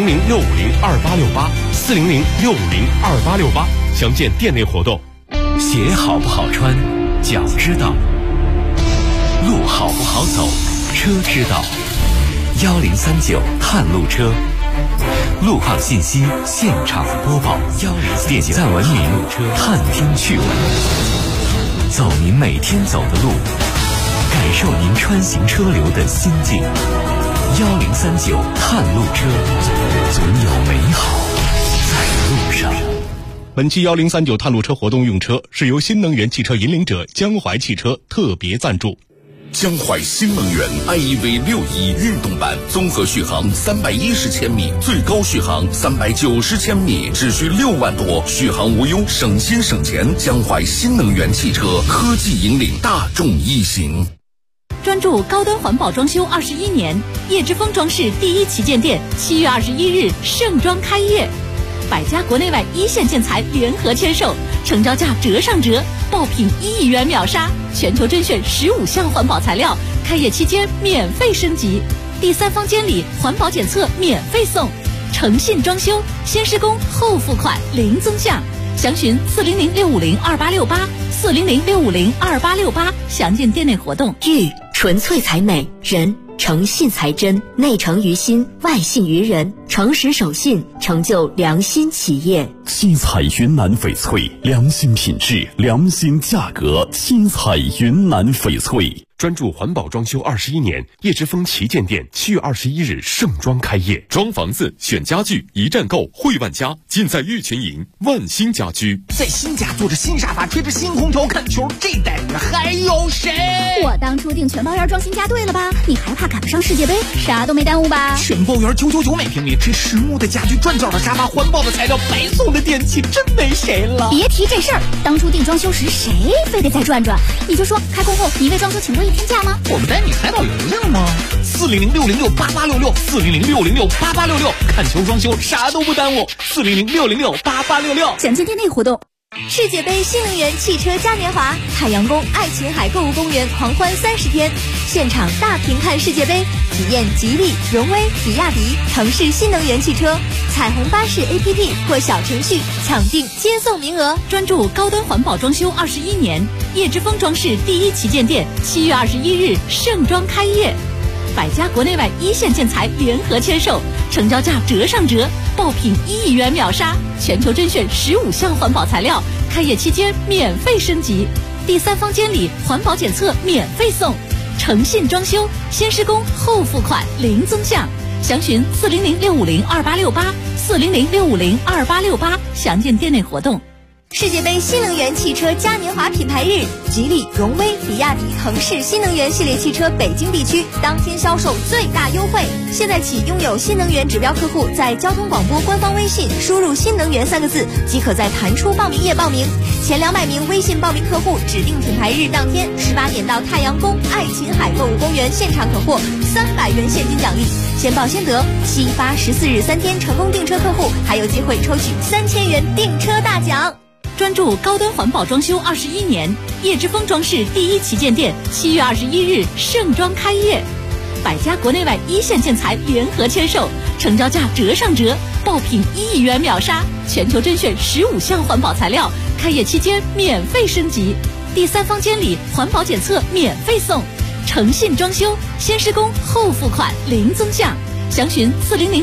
400-650-2868，400-650-2868，详见店内活动。 鞋好不好穿，脚知道；路好不好走，车知道。1039探路车，路况信息现场播报，点赞文明，探听趣闻，走您每天走的路，感受您穿行车流的心境。1039探路车，总有美好在路上。 本期1039探路车活动用车是由新能源汽车引领者江淮汽车特别赞助。 江淮新能源 iEV 61运动版，综合续航310千米，最高续航390千米，只需6万多，续航无忧，省心省钱。江淮新能源汽车，科技引领大众一行。 专注高端环保装修21年，叶之峰装饰第一旗舰店7月21日盛装开业，100家国内外一线建材联合签售，成交价折上折，爆品1亿元秒杀，全球甄选15项环保材料，开业期间免费升级，第3方监理环保检测免费送，诚信装修，先施工后付款，零增项。详询400-650-2868，400-650-2868，详见店内活动。 玉纯粹才美，人诚信才真，内诚于心，外信于人，诚实守信，成就良心企业。 七彩云南翡翠，良心品质，良心价格。七彩云南翡翠。 专注环保装修21年，叶之峰旗舰店7月21日盛装开业。装房子选家具，一站购汇万家，尽在玉泉营万兴家居。 在新家坐着新沙发，吹着新空调看球，这待遇还有谁？ 我当初订全包园装新家对了吧？你还怕赶不上世界杯？啥都没耽误吧？ 全包园999每平米，这实木的家具，转角的沙发，环保的材料，白送的电器，真没谁了。 别提这事儿，当初订装修时谁非得再转转？你就说开工后你为装修请过1天假吗？ 我们带你海岛邮令吗？400-606-8866，400-606-8866，看球装修啥都不耽误，400-606-8866。 详见店内活动。 世界杯新能源汽车嘉年华，海洋宫爱琴海购物公园狂欢30天，现场大屏看世界杯，体验吉利、荣威、比亚迪、腾势新能源汽车，彩虹巴士 APP 或小程序抢订接送名额。 专注高端环保装修21年，叶之峰装饰第一旗舰店7月21日盛装开业，100家国内外一线建材联合签售，成交价折上折，爆品1亿元秒杀，全球甄选15项环保材料，开业期间免费升级，第3方监理环保检测免费送，诚信装修，先施工后付款，零增项。详询400-650-2868，400-650-2868，详见店内活动。 世界杯新能源汽车嘉年华品牌日，吉利、荣威、比亚迪、腾势新能源系列汽车北京地区当天销售最大优惠。现在起，拥有新能源指标客户在交通广播官方微信输入“新能源”3个字，即可在弹出报名页报名。前200名微信报名客户，指定品牌日当天18点到太阳宫爱琴海购物公园现场可获300元现金奖励，先报先得。7、8、14日3天成功订车客户，还有机会抽取3000元订车大奖。 专注高端环保装修21年，叶之峰装饰第一旗舰店7月21日盛装开业，100家国内外一线建材联合签售，成交价折上折，爆品1亿元秒杀，全球甄选15项环保材料，开业期间免费升级，第3方监理环保检测免费送，诚信装修，先施工后付款，零增项。详询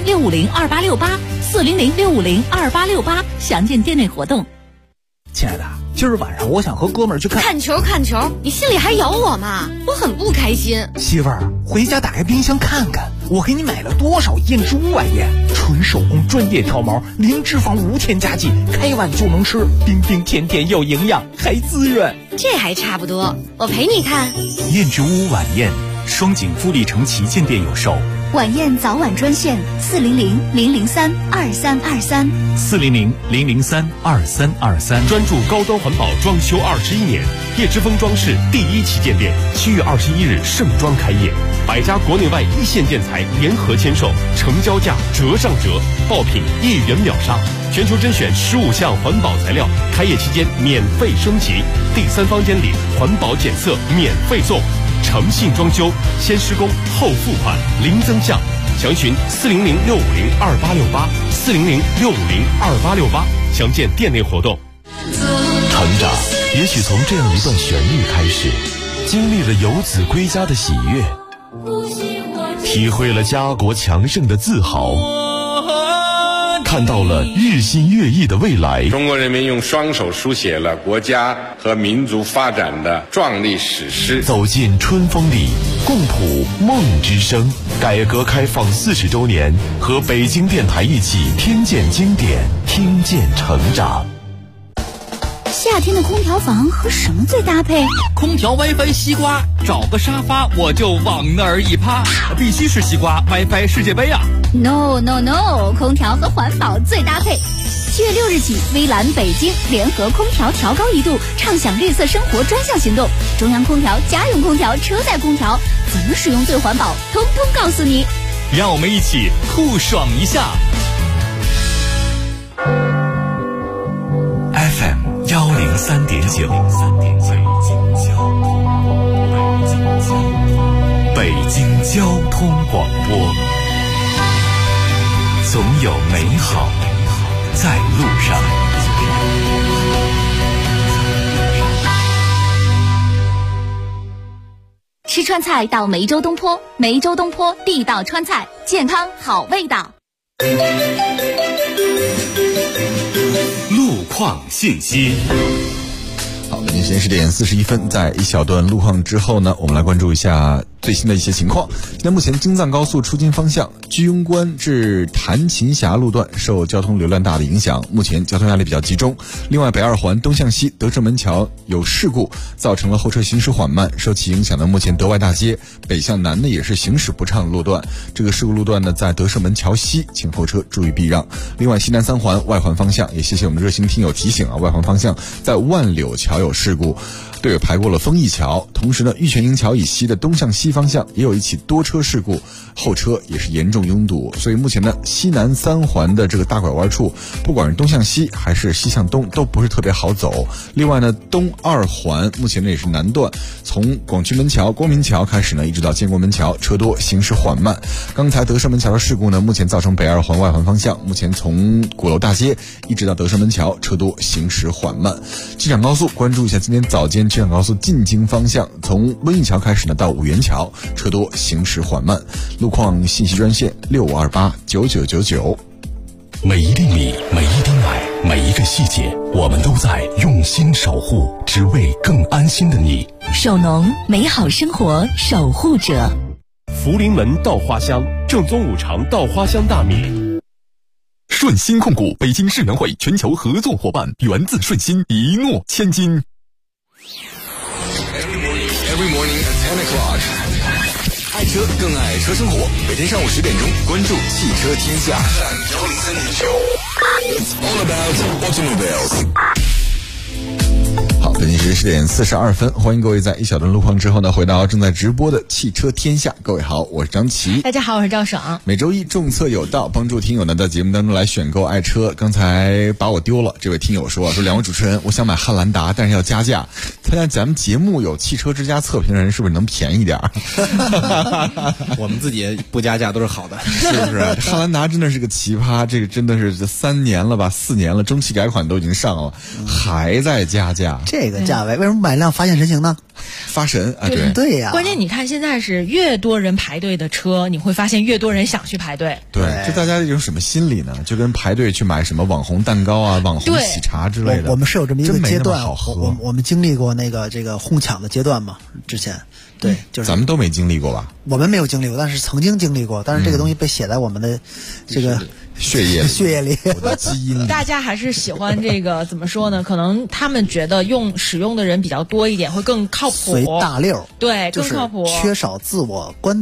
400-650-2868，400-650-2868，详见店内活动。 亲爱的，今儿晚上我想和哥们儿去看球，你心里还有我吗？我很不开心。 媳妇儿，回家打开冰箱看看，我给你买了多少燕之屋晚宴，纯手工专业挑毛，零脂肪无添加剂，开碗就能吃，冰冰甜甜又营养，还滋润。 这还差不多，我陪你看。 燕之屋晚宴，双井富力城旗舰店有售， 晚宴早晚专线 400-003-2323，400-003-2323，专注高端环保装修21年，叶之峰装饰第1旗舰店7月21日盛装开业，100家国内外一线建材联合签售，成交价折上折，爆品1元秒杀，全球甄选15项环保材料，开业期间免费升级，第3方监理环保检测免费送，诚信装修，先施工后付款，零增项。详询400-650-2868，400-650-2868，详见店内活动。 成长也许从这样一段旋律开始，经历了游子归家的喜悦，体会了家国强盛的自豪，看到了日新月异的未来。 中国人民用双手书写了国家和民族发展的壮丽史诗。 走进春风里，共谱梦之声。改革开放40周年，和北京电台一起听见经典，听见成长。 夏天的空调房和什么最搭配？ 空调 WiFi 西瓜，找个沙发我就往那儿一趴，必须是西瓜 WiFi 世界杯啊 ！No， 空调和环保最搭配。7月6日起，微蓝北京联合空调调高1度，畅享绿色生活专项行动。中央空调、家用空调、车载空调，怎么使用最环保，通通告诉你。 让我们一起酷爽一下。 FM 103.9，北京交通广播，总有美好在路上。 吃川菜到梅州东坡，梅州东坡地道川菜，健康好味道。 路况信息。 好，北京时间10点41分，在一小段路况之后呢，我们来关注一下最新的一些情况。现在目前京藏高速出京方向居庸关至谭琴峡路段受交通流量大的影响，目前交通压力比较集中。另外，北二环东向西德胜门桥有事故，造成了后车行驶缓慢，受其影响呢，目前德外大街北向南呢也是行驶不畅的路段。这个事故路段呢在德胜门桥西，请后车注意避让。另外，西南3环外环方向，也谢谢我们热心听友提醒啊，外环方向在万柳桥有事故，队友排过了丰益桥。同时呢，玉泉营桥以西的东向西方向也有一起多车事故，后车也是严重拥堵。所以目前呢，西南3环的这个大拐弯处，不管是东向西还是西向东，都不是特别好走。另外呢，东2环目前呢也是南段，从广渠门桥、光明桥开始呢，一直到建国门桥，车多，行驶缓慢。刚才德胜门桥的事故呢，目前造成北2环外环方向，目前从鼓楼大街一直到德胜门桥，车多，行驶缓慢。机场高速关注一下今天早间机场高速进京方向，从温榆桥开始呢到五原桥，车多，行驶缓慢。路况信息专线65289999。 每一粒米，每一滴奶，每一个细节，我们都在用心守护，只为更安心的你。 首农，美好生活守护者。 福临门稻花香，正宗五常稻花香大米。 顺鑫控股北京世园会全球合作伙伴，源自顺鑫，一诺千金。 Every morning at 10 o'clock， 爱车更爱车生活。每天上午10点钟，关注汽车天下。It's all about automobiles。 好，北京时间10点42分，欢迎各位在一小段路况之后呢，回到正在直播的汽车天下。各位好，我是张琪。 大家好，我是赵爽。 每周一众策有道，帮助听友呢在节目当中来选购爱车。刚才把我丢了，这位听友说两位主持人，我想买汉兰达，但是要加价。参加咱们节目有汽车之家测评人，是不是能便宜点我们自己不加价都是好的， 是不是？汉兰达真的是个奇葩，这个真的是3年了吧，4年了，中期改款都已经上了，还在加价。 这个价位为什么买辆发现神行呢？ 发神啊， 对呀。 关键你看现在是越多人排队的车，你会发现越多人想去排队。 对，这大家有什么心理呢？就跟排队去买什么网红蛋糕啊、网红喜茶之类的。 我们是有这么一个阶段， 好喝。 我们经历过这个哄抢的阶段嘛，之前。对，就是咱们都没经历过吧？ 我们没有经历过，但是曾经经历过。但是这个东西被写在我们的这个血液里， 我的基因里。 大家还是喜欢这个怎么说呢？可能他们觉得使用的人比较多一点，会更靠谱， 随大溜。 对，更靠谱， 缺少自我观点。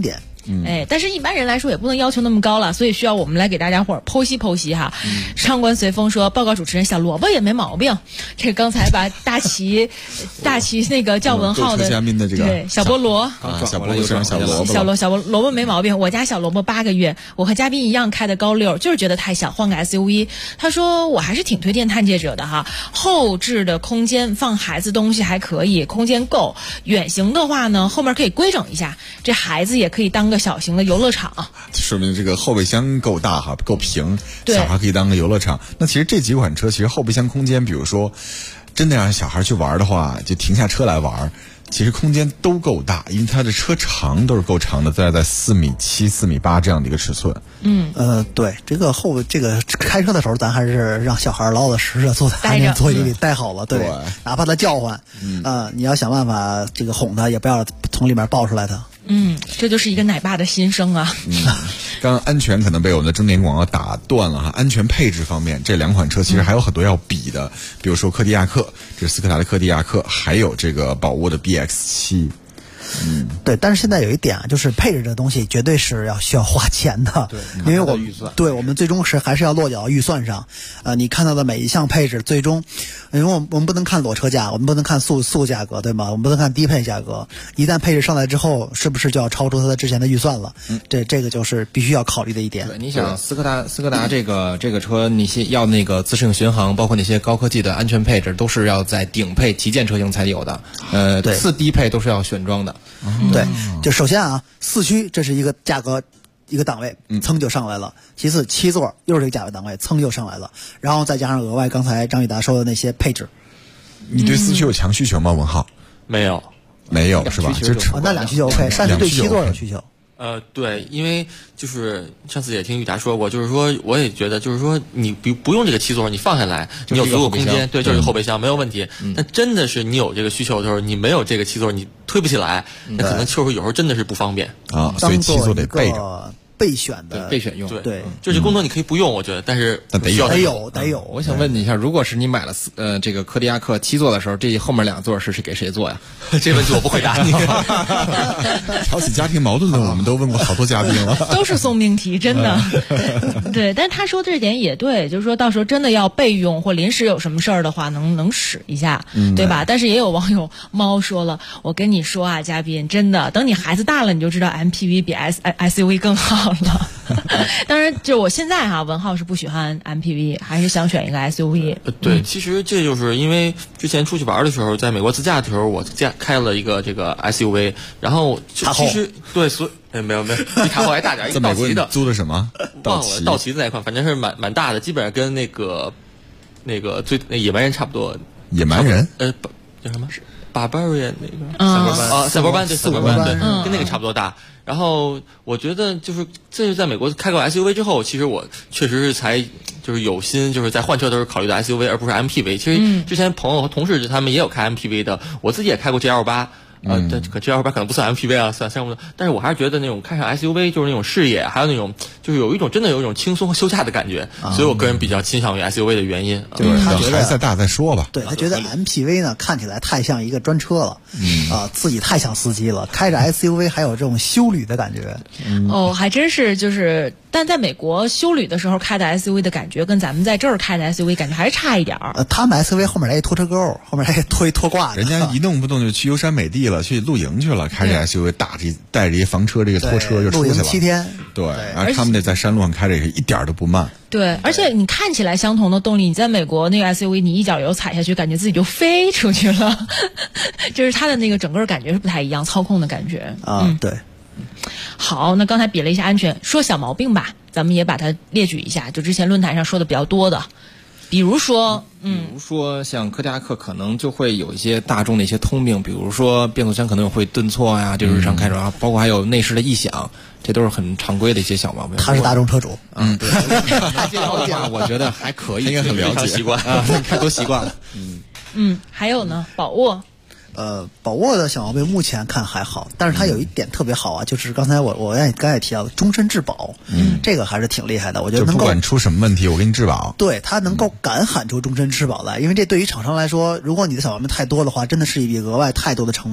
但是一般人来说也不能要求那么高了，所以需要我们来给大家伙儿剖析剖析哈。上官随风说，报告主持人，小萝卜也没毛病。这刚才把大齐那个叫文浩的，对，小菠萝， 小菠萝小萝卜没毛病。我家小萝卜8个月，我和嘉宾一样开的高6，就是觉得太小，换个 SUV。他说我还是挺推荐探界者的哈，后置的空间放孩子东西还可以，空间够。远行的话呢，后面可以规整一下，这孩子也可以当个小型的游乐场。 说明这个后备箱够大哈，够平，小孩可以当个游乐场。那其实这几款车其实后备箱空间，比如说真的让小孩去玩的话，就停下车来玩，其实空间都够大，因为它的车长都是够长的，在4.7米、4.8米这样的一个尺寸。 对，这个开车的时候，咱还是让小孩老老实实坐在安全座椅里待好了，对，哪怕他叫唤，你要想办法这个哄他，也不要从里面抱出来他。 这就是一个奶爸的心声啊。 刚刚安全可能被我们的重点广告打断了哈。安全配置方面，这2款车其实还有很多要比的，比如说柯迪亚克，这是斯柯达的柯迪亚克，还有这个宝沃的 BX7。 对，但是现在有一点啊，就是配置这东西绝对是需要花钱的， 对， 因为我们最终还是要落脚到预算上。你看到的每一项配置，最终，因为我们不能看裸车价，我们不能看速价格，对吗？我们不能看低配价格。一旦配置上来之后，是不是就要超出它的之前的预算了？这个就是必须要考虑的一点。 对，你想斯柯达这个车，你要那个自适应巡航，包括那些高科技的安全配置，都是要在顶配旗舰车型才有的。次低配都是要选装的。 对，就首先啊，4驱这是一个价格一个档位，噌就上来了。其次7座又是这个价位档位，噌就上来了。然后再加上额外刚才张宇达说的那些配置。 你对4驱有强需求吗，文浩？ 没有是吧？ 那2驱就 OK， 但是对7座有需求。 对，因为就是上次也听宇达说过，就是说我也觉得，就是说你不用这个7座，你放下来，你有足够空间，对，就是后备箱没有问题。但真的是你有这个需求的时候，你没有这个7座，你推不起来，那可能就是有时候真的是不方便啊。所以7座得备着。 备选的备选用， 对，就是工作你可以不用，我觉得，但是得有。 我想问你一下，如果是你买了这个柯迪亚克7座的时候，这后面2座是给谁坐呀？ 这问题我不回答你。 挑起家庭矛盾的，我们都问过好多嘉宾了， 都是送命题，真的。对，但是他说这点也对，就是说到时候真的要备用或临时有什么事儿的话，能使一下，对吧？但是也有网友猫说了，我跟你说啊，嘉宾，真的，等你孩子大了，你就知道 MPV 比 SUV 更好了。当然，就我现在文浩是不喜欢 MPV， 还是想选一个 SUV。 对，其实这就是因为之前出去玩的时候，在美国自驾的时候，我开了一个这个 SUV， 然后其实对，所以没有，比塔后还大点，一个道奇的。 租的什么？ 忘了道奇的那款，反正是蛮大的，基本上跟那个野蛮人差不多。 野蛮人？ 叫什么？Barbarian 那个赛博班对，赛博班对，跟那个差不多大。然后我觉得这是在美国开过 SUV 之后，其实我确实是才就是有心就是在换车的时候考虑的 SUV 而不是 MPV。其实之前朋友和同事他们也有开 MPV 的，我自己也开过 GL8。可 GL8 可能不算 MPV 啊，算商务的，但是我还是觉得那种开上 SUV 就是那种视野，还有那种就是真的有一种轻松和休假的感觉，所以我个人比较倾向于 SUV 的原因。 就是他觉得孩子大再说吧。 对，他觉得 MPV 呢看起来太像一个专车了，自己太像司机了，开着 SUV 还有这种休旅的感觉。 还真是但在美国休旅的时候开的 SUV 的感觉跟咱们在这儿开的 SUV 感觉还是差一点儿。 他们 SUV 后面来一拖车钩，后面来拖一拖挂的， 人家一动不动就去游山美地了，去露营去了，开着 SUV 带着一房车这个拖车就出去了， 露营7天。 对，然后他们那在山路上开着也一点都不慢。 对，而且你看起来相同的动力，你在美国那个 SUV 你一脚油踩下去，感觉自己就飞出去了，就是它的那个整个感觉是不太一样，操控的感觉。 对。 好，那刚才比了一下安全，说小毛病吧，咱们也把它列举一下，就之前论坛上说的比较多的，比如说像柯迪亚克可能就会有一些大众的一些通病，比如说变速箱可能会顿挫呀，就是日常开着包括还有内饰的异响，这都是很常规的一些小毛病。 他是大众车主， 对，太了解了，我觉得还可以， 应该很了解， 习惯都习惯了。 还有呢，宝沃。 宝沃的小毛病目前看还好，但是它有一点特别好啊，就是刚才我刚才提到的终身质保，这个还是挺厉害的。我觉得能够不管出什么问题，我给你质保。 对，它能够敢喊出终身质保来，因为这对于厂商来说，如果你的小毛病太多的话，真的是一笔额外太多的成本。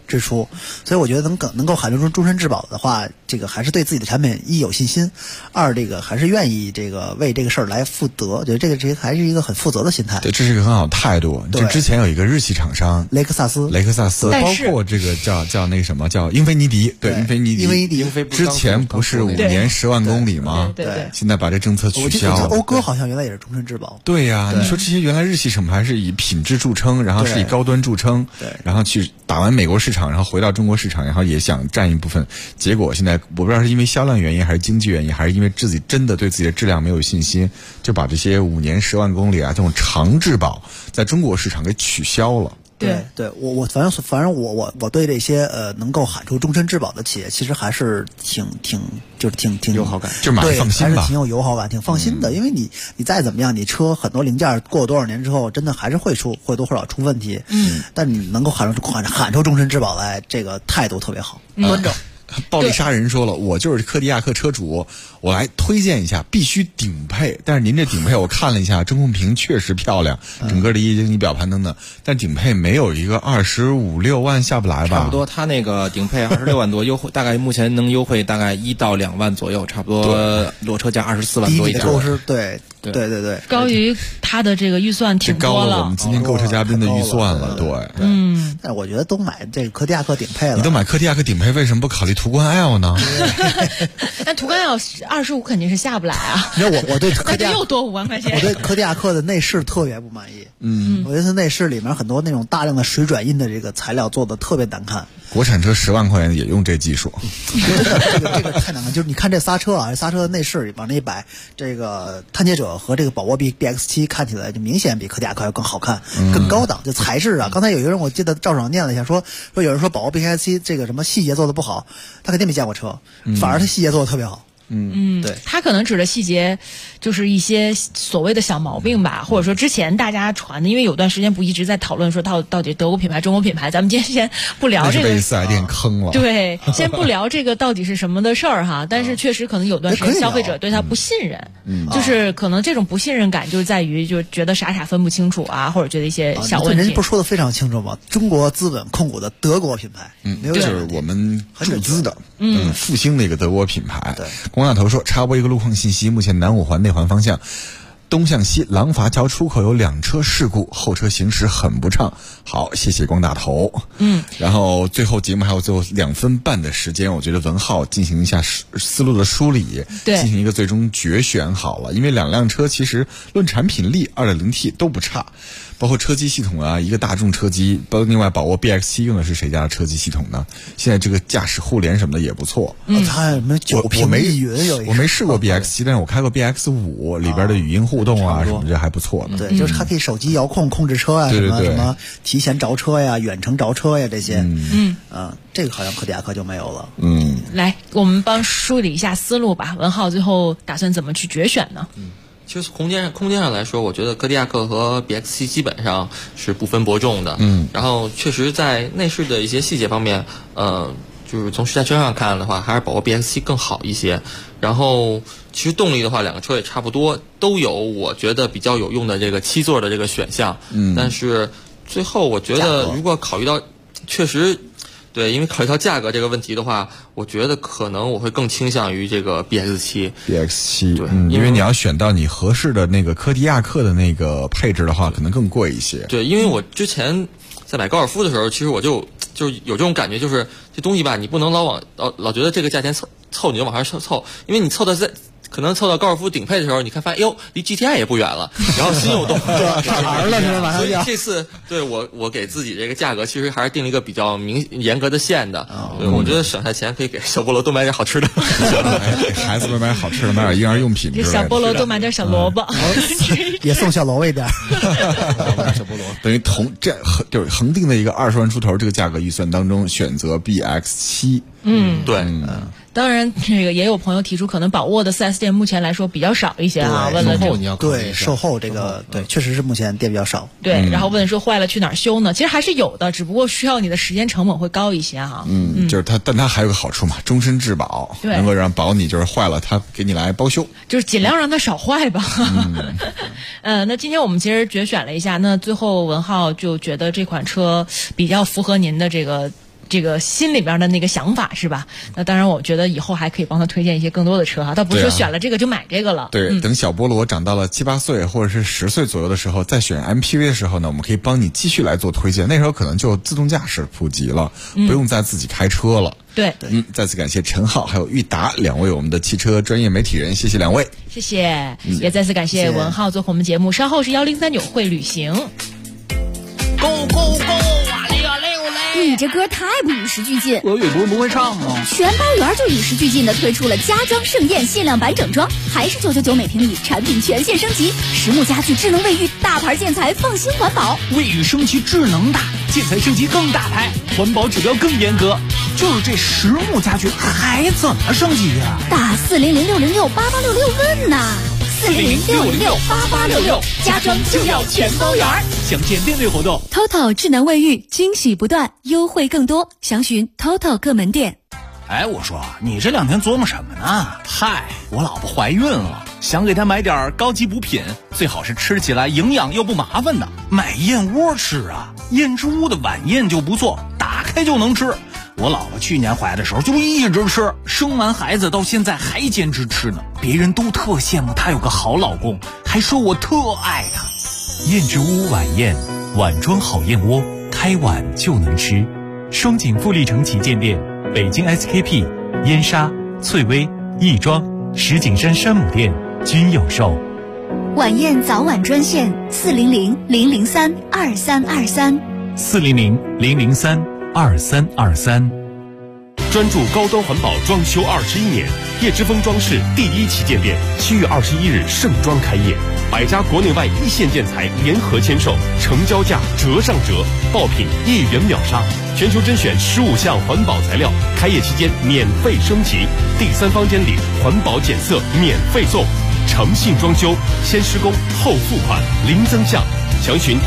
支出，所以我觉得能够喊出终身质保的话，这个还是对自己的产品一有信心，二这个还是愿意这个为这个事儿来负责，我觉得这个还是一个很负责的心态。 对，这是一个很好的态度。就之前有一个日系厂商雷克萨斯， 包括这个叫那个什么叫英菲尼迪，对，英菲尼迪之前不是5年10万公里吗？ 对， 现在把这政策取消了。 讴歌好像原来也是终身质保。 对呀，你说这些原来日系厂牌是以品质著称，然后是以高端著称，然后去打完美国市场，然后回到中国市场，然后也想占一部分，结果现在我不知道是因为销量原因，还是经济原因，还是因为自己真的对自己的质量没有信心，就把这些5年10万公里这种长质保在中国市场给取消了。 对，我反正我对这些能够喊出终身质保的企业，其实还是挺友好感，就蛮放心吧， 还是挺有友好感，挺放心的。因为你再怎么样，你车很多零件过多少年之后，真的还是会多或少出问题。但你能够喊出终身质保来，这个态度特别好，端正。 暴力杀人说了，我就是柯迪亚克车主，我来推荐一下，必须顶配。但是您这顶配我看了一下，中控屏确实漂亮，整个的液晶仪表盘等等，但顶配没有一个25、6万下不来吧？ 差不多，它那个顶配26万多，优惠大概目前能优惠大概1到2万左右，差不多裸车价24万多一点。 对， 高于他的这个预算挺多了， 高了我们今天购车嘉宾的预算了。对， 但我觉得都买这个柯迪亚克顶配了。 你都买柯迪亚克顶配，为什么不考虑途观 L 呢？ 但途观 L 25肯定是下不来啊。 那我对柯迪亚又多5万块钱。 我对柯迪亚克的内饰特别不满意。我觉得它内饰里面很多那种大量的水转印的这个材料做的特别难看。 国产车10万块钱也用这技术， 这个太难看。就是你看这刹车啊，刹车的内饰往那一摆，这个探界者和这个宝沃 BX7 看起来就明显比柯迪亚克要更好看，更高档。就材质啊，刚才有一个人我记得赵爽念了一下，说有人说宝沃 BX7 这个什么细节做的不好，他肯定没见过车，反而他细节做的特别好。对， 他可能指的细节就是一些所谓的小毛病吧，或者说之前大家传的，因为有段时间不一直在讨论说到底德国品牌、中国品牌，咱们今天先不聊这个， 被四 S 店坑了。 对，先不聊这个到底是什么的事儿哈，但是确实可能有段时间消费者对他不信任，就是可能这种不信任感就是在于就觉得傻分不清楚啊，或者觉得一些小问题。 人家不说的非常清楚吗？中国资本控股的德国品牌， 就是我们注资的，复兴的一个德国品牌。对。龚大头说，插播一个路况信息，目前南五环内环方向东向西廊坊桥出口有2车事故，后车行驶很不畅。好，谢谢光大头。然后最后节目还有最后2分半的时间，我觉得文浩进行一下思路的梳理，进行一个最终决选好了。因为2辆车其实论产品力 2.0T 都不差，包括车机系统啊，一个大众车机，包括另外宝沃 BX7 用的是谁家的车机系统呢？现在这个驾驶互联什么的也不错。 它什么9屏意云有一个， 我没试过 BX7，但是我开过 BX5，里边的语音互动啊什么的还不错的。 对，就是它可以手机遥控制车啊，什么提前着车呀、远程着车呀这些。这个好像柯迪亚克就没有了。 来，我们帮梳理一下思路吧。文浩最后打算怎么去决选呢？ 其实空间上来说，我觉得柯迪亚克和 BX7 基本上是不分伯仲的。然后确实在内饰的一些细节方面，就是从实价车上看的话，还是宝沃 BX7 更好一些。然后其实动力的话，2个车也差不多，都有我觉得比较有用的这个7座的这个选项。但是最后我觉得，如果考虑到确实。对，因为考虑到价格这个问题的话，我觉得可能我会更倾向于这个 BX7。 对，因为你要选到你合适的那个柯迪亚克的那个配置的话，可能更贵一些。 对，因为我之前在买高尔夫的时候，其实我就有这种感觉，就是这东西吧，你不能老觉得这个价钱凑你就往上凑，因为你凑的可能凑到高尔夫顶配的时候，你看发现，哟，离 GTI 也不远了，然后心有动， 上牌了是吧？ 所以这次对我给自己这个价格，其实还是定了一个比较严格的线的。我觉得省下钱可以给小菠萝多买点好吃的， 给孩子们买好吃的，买点婴儿用品。 给小菠萝多买点小萝卜， 也送小萝卜一点。 小菠萝等于就是恒定的一个20万出头这个价格预算当中选择 BX7。 对。 当然，这个也有朋友提出，可能宝沃的4S 店目前来说比较少一些啊。问了对售后这个对，确实是目前店比较少。 对，然后问说坏了去哪儿修呢？其实还是有的，只不过需要你的时间成本会高一些哈。 就是它，但它还有个好处嘛，终身质保，能够让保你就是坏了，它给你来包修， 就是尽量让它少坏吧。那今天我们其实决选了一下，那最后文浩就觉得这款车比较符合您的这个这个心里边的那个想法是吧？那当然，我觉得以后还可以帮他推荐一些更多的车哈，倒不是说选了这个就买这个了。 对，等小菠萝长到了7、8岁或者是10岁左右的时候，再选 MPV 的时候呢，我们可以帮你继续来做推荐。那时候可能就自动驾驶普及了，不用再自己开车了。 对， 再次感谢陈浩还有玉达两位我们的汽车专业媒体人，谢谢两位。 谢谢，也再次感谢文浩做客我们节目。稍后是1039会旅行。 Go go go！ 你这歌太不与时俱进， 俄语不会唱吗？ 全包圆就与时俱进的推出了家装盛宴限量版整装，还是999每平米，产品全线升级，实木家具、智能卫浴、大牌建材，放心环保。 卫浴升级智能大，建材升级更大牌，环保指标更严格。就是这实木家具还怎么升级呀？ 打400-606-8866问呐，400-606-8866，家装就要全包圆。 详见店内活动。 TOTO 智能卫浴，惊喜不断，优惠更多，详询 TOTO 各门店。 哎，我说你这2天琢磨什么呢？嗨，我老婆怀孕了，想给她买点高级补品，最好是吃起来营养又不麻烦的。买燕窝吃啊，燕之屋的晚宴就不错，打开就能吃。我老婆去年怀的时候就一直吃，生完孩子到现在还坚持吃呢。别人都特羡慕她有个好老公，还说我特爱她。 燕之屋晚宴，碗装好燕窝，开碗就能吃。双井富力城旗舰店、北京 SKP、燕莎、翠微、亦庄、石景山山姆店均有售。 晚宴早晚专线400-003-2323。 400-003-2323。 专注高端环保装修21年，叶之峰装饰第1旗舰店7月21日盛装开业，100家国内外一线建材联合签售，成交价折上折，爆品1元秒杀，全球甄选15项环保材料，开业期间免费升级，第3方监理环保检测免费送，诚信装修，先施工后付款，零增项。详询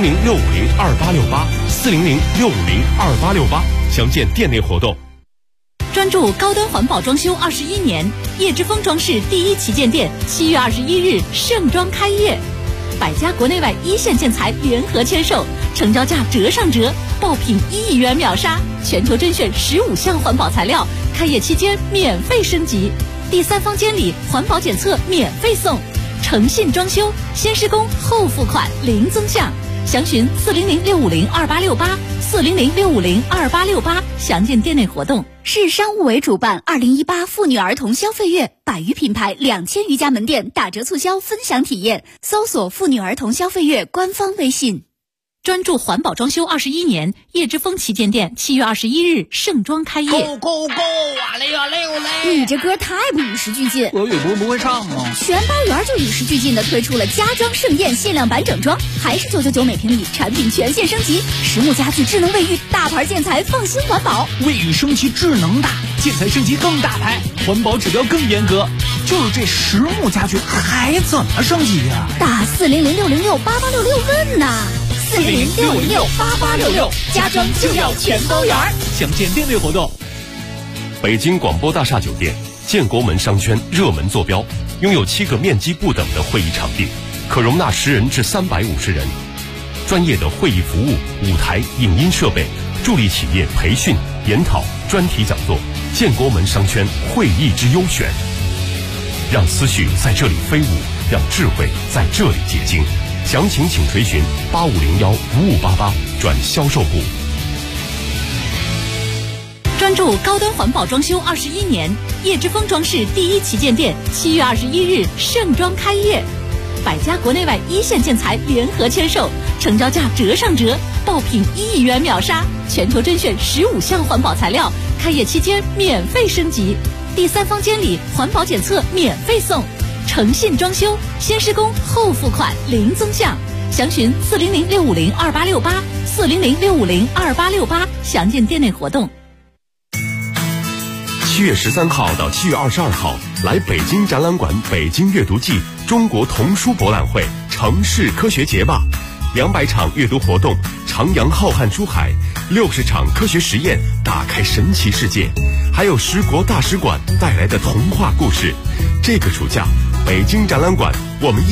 400-650-2868，400-650-2868，详见店内活动。 专注高端环保装修21年，叶之峰装饰第1旗舰店7月21日盛装开业，100家国内外一线建材联合签售，成交价折上折，爆品1元秒杀，全球甄选15项环保材料，开业期间免费升级，第3方监理环保检测免费送，诚信装修，先施工后付款，零增项。详询400-650-2868，400-650-2868，详见店内活动。 市商务委主办2018妇女儿童消费月，100余品牌2000余家门店打折促销分享体验，搜索妇女儿童消费月官方微信。 专注环保装修21年，叶之峰旗舰店7月21日盛装开业。 Go go go！ 你这歌太不与时俱进， 俄语不会唱吗？ 全包圆就与时俱进的推出了家装盛宴限量版整装，还是999每平米，产品全线升级，实木家具、智能卫浴、大牌建材，放心环保。 卫浴升级智能大，建材升级更大牌，环保指标更严格。就是这实木家具还怎么升级呀？ 打400-606-8866问呐，400-606-8866，家装就要全包圆。 详见店内活动。 北京广播大厦酒店建国门商圈热门坐标，拥有7个面积不等的会议场地，可容纳10人至350人。专业的会议服务、舞台、影音设备，助力企业培训、研讨、专题讲座。建国门商圈会议之优选，让思绪在这里飞舞，让智慧在这里结晶。详情请垂询8501-5588转销售部。 专注高端环保装修21年，叶之峰装饰第1旗舰店7月21日盛装开业，100家国内外一线建材联合签售，成交价折上折，爆品1元秒杀，全球甄选15项环保材料，开业期间免费升级，第3方监理环保检测免费送，诚信装修，先施工后付款，零增项。详询400-650-2868，400-650-2868，详见店内活动。 7月13号到7月22号，来北京展览馆北京阅读季中国童书博览会城市科学节吧，200场阅读活动，徜徉浩瀚书海，60场科学实验，打开神奇世界，还有10国大使馆带来的童话故事。这个暑假，北京展览馆我们一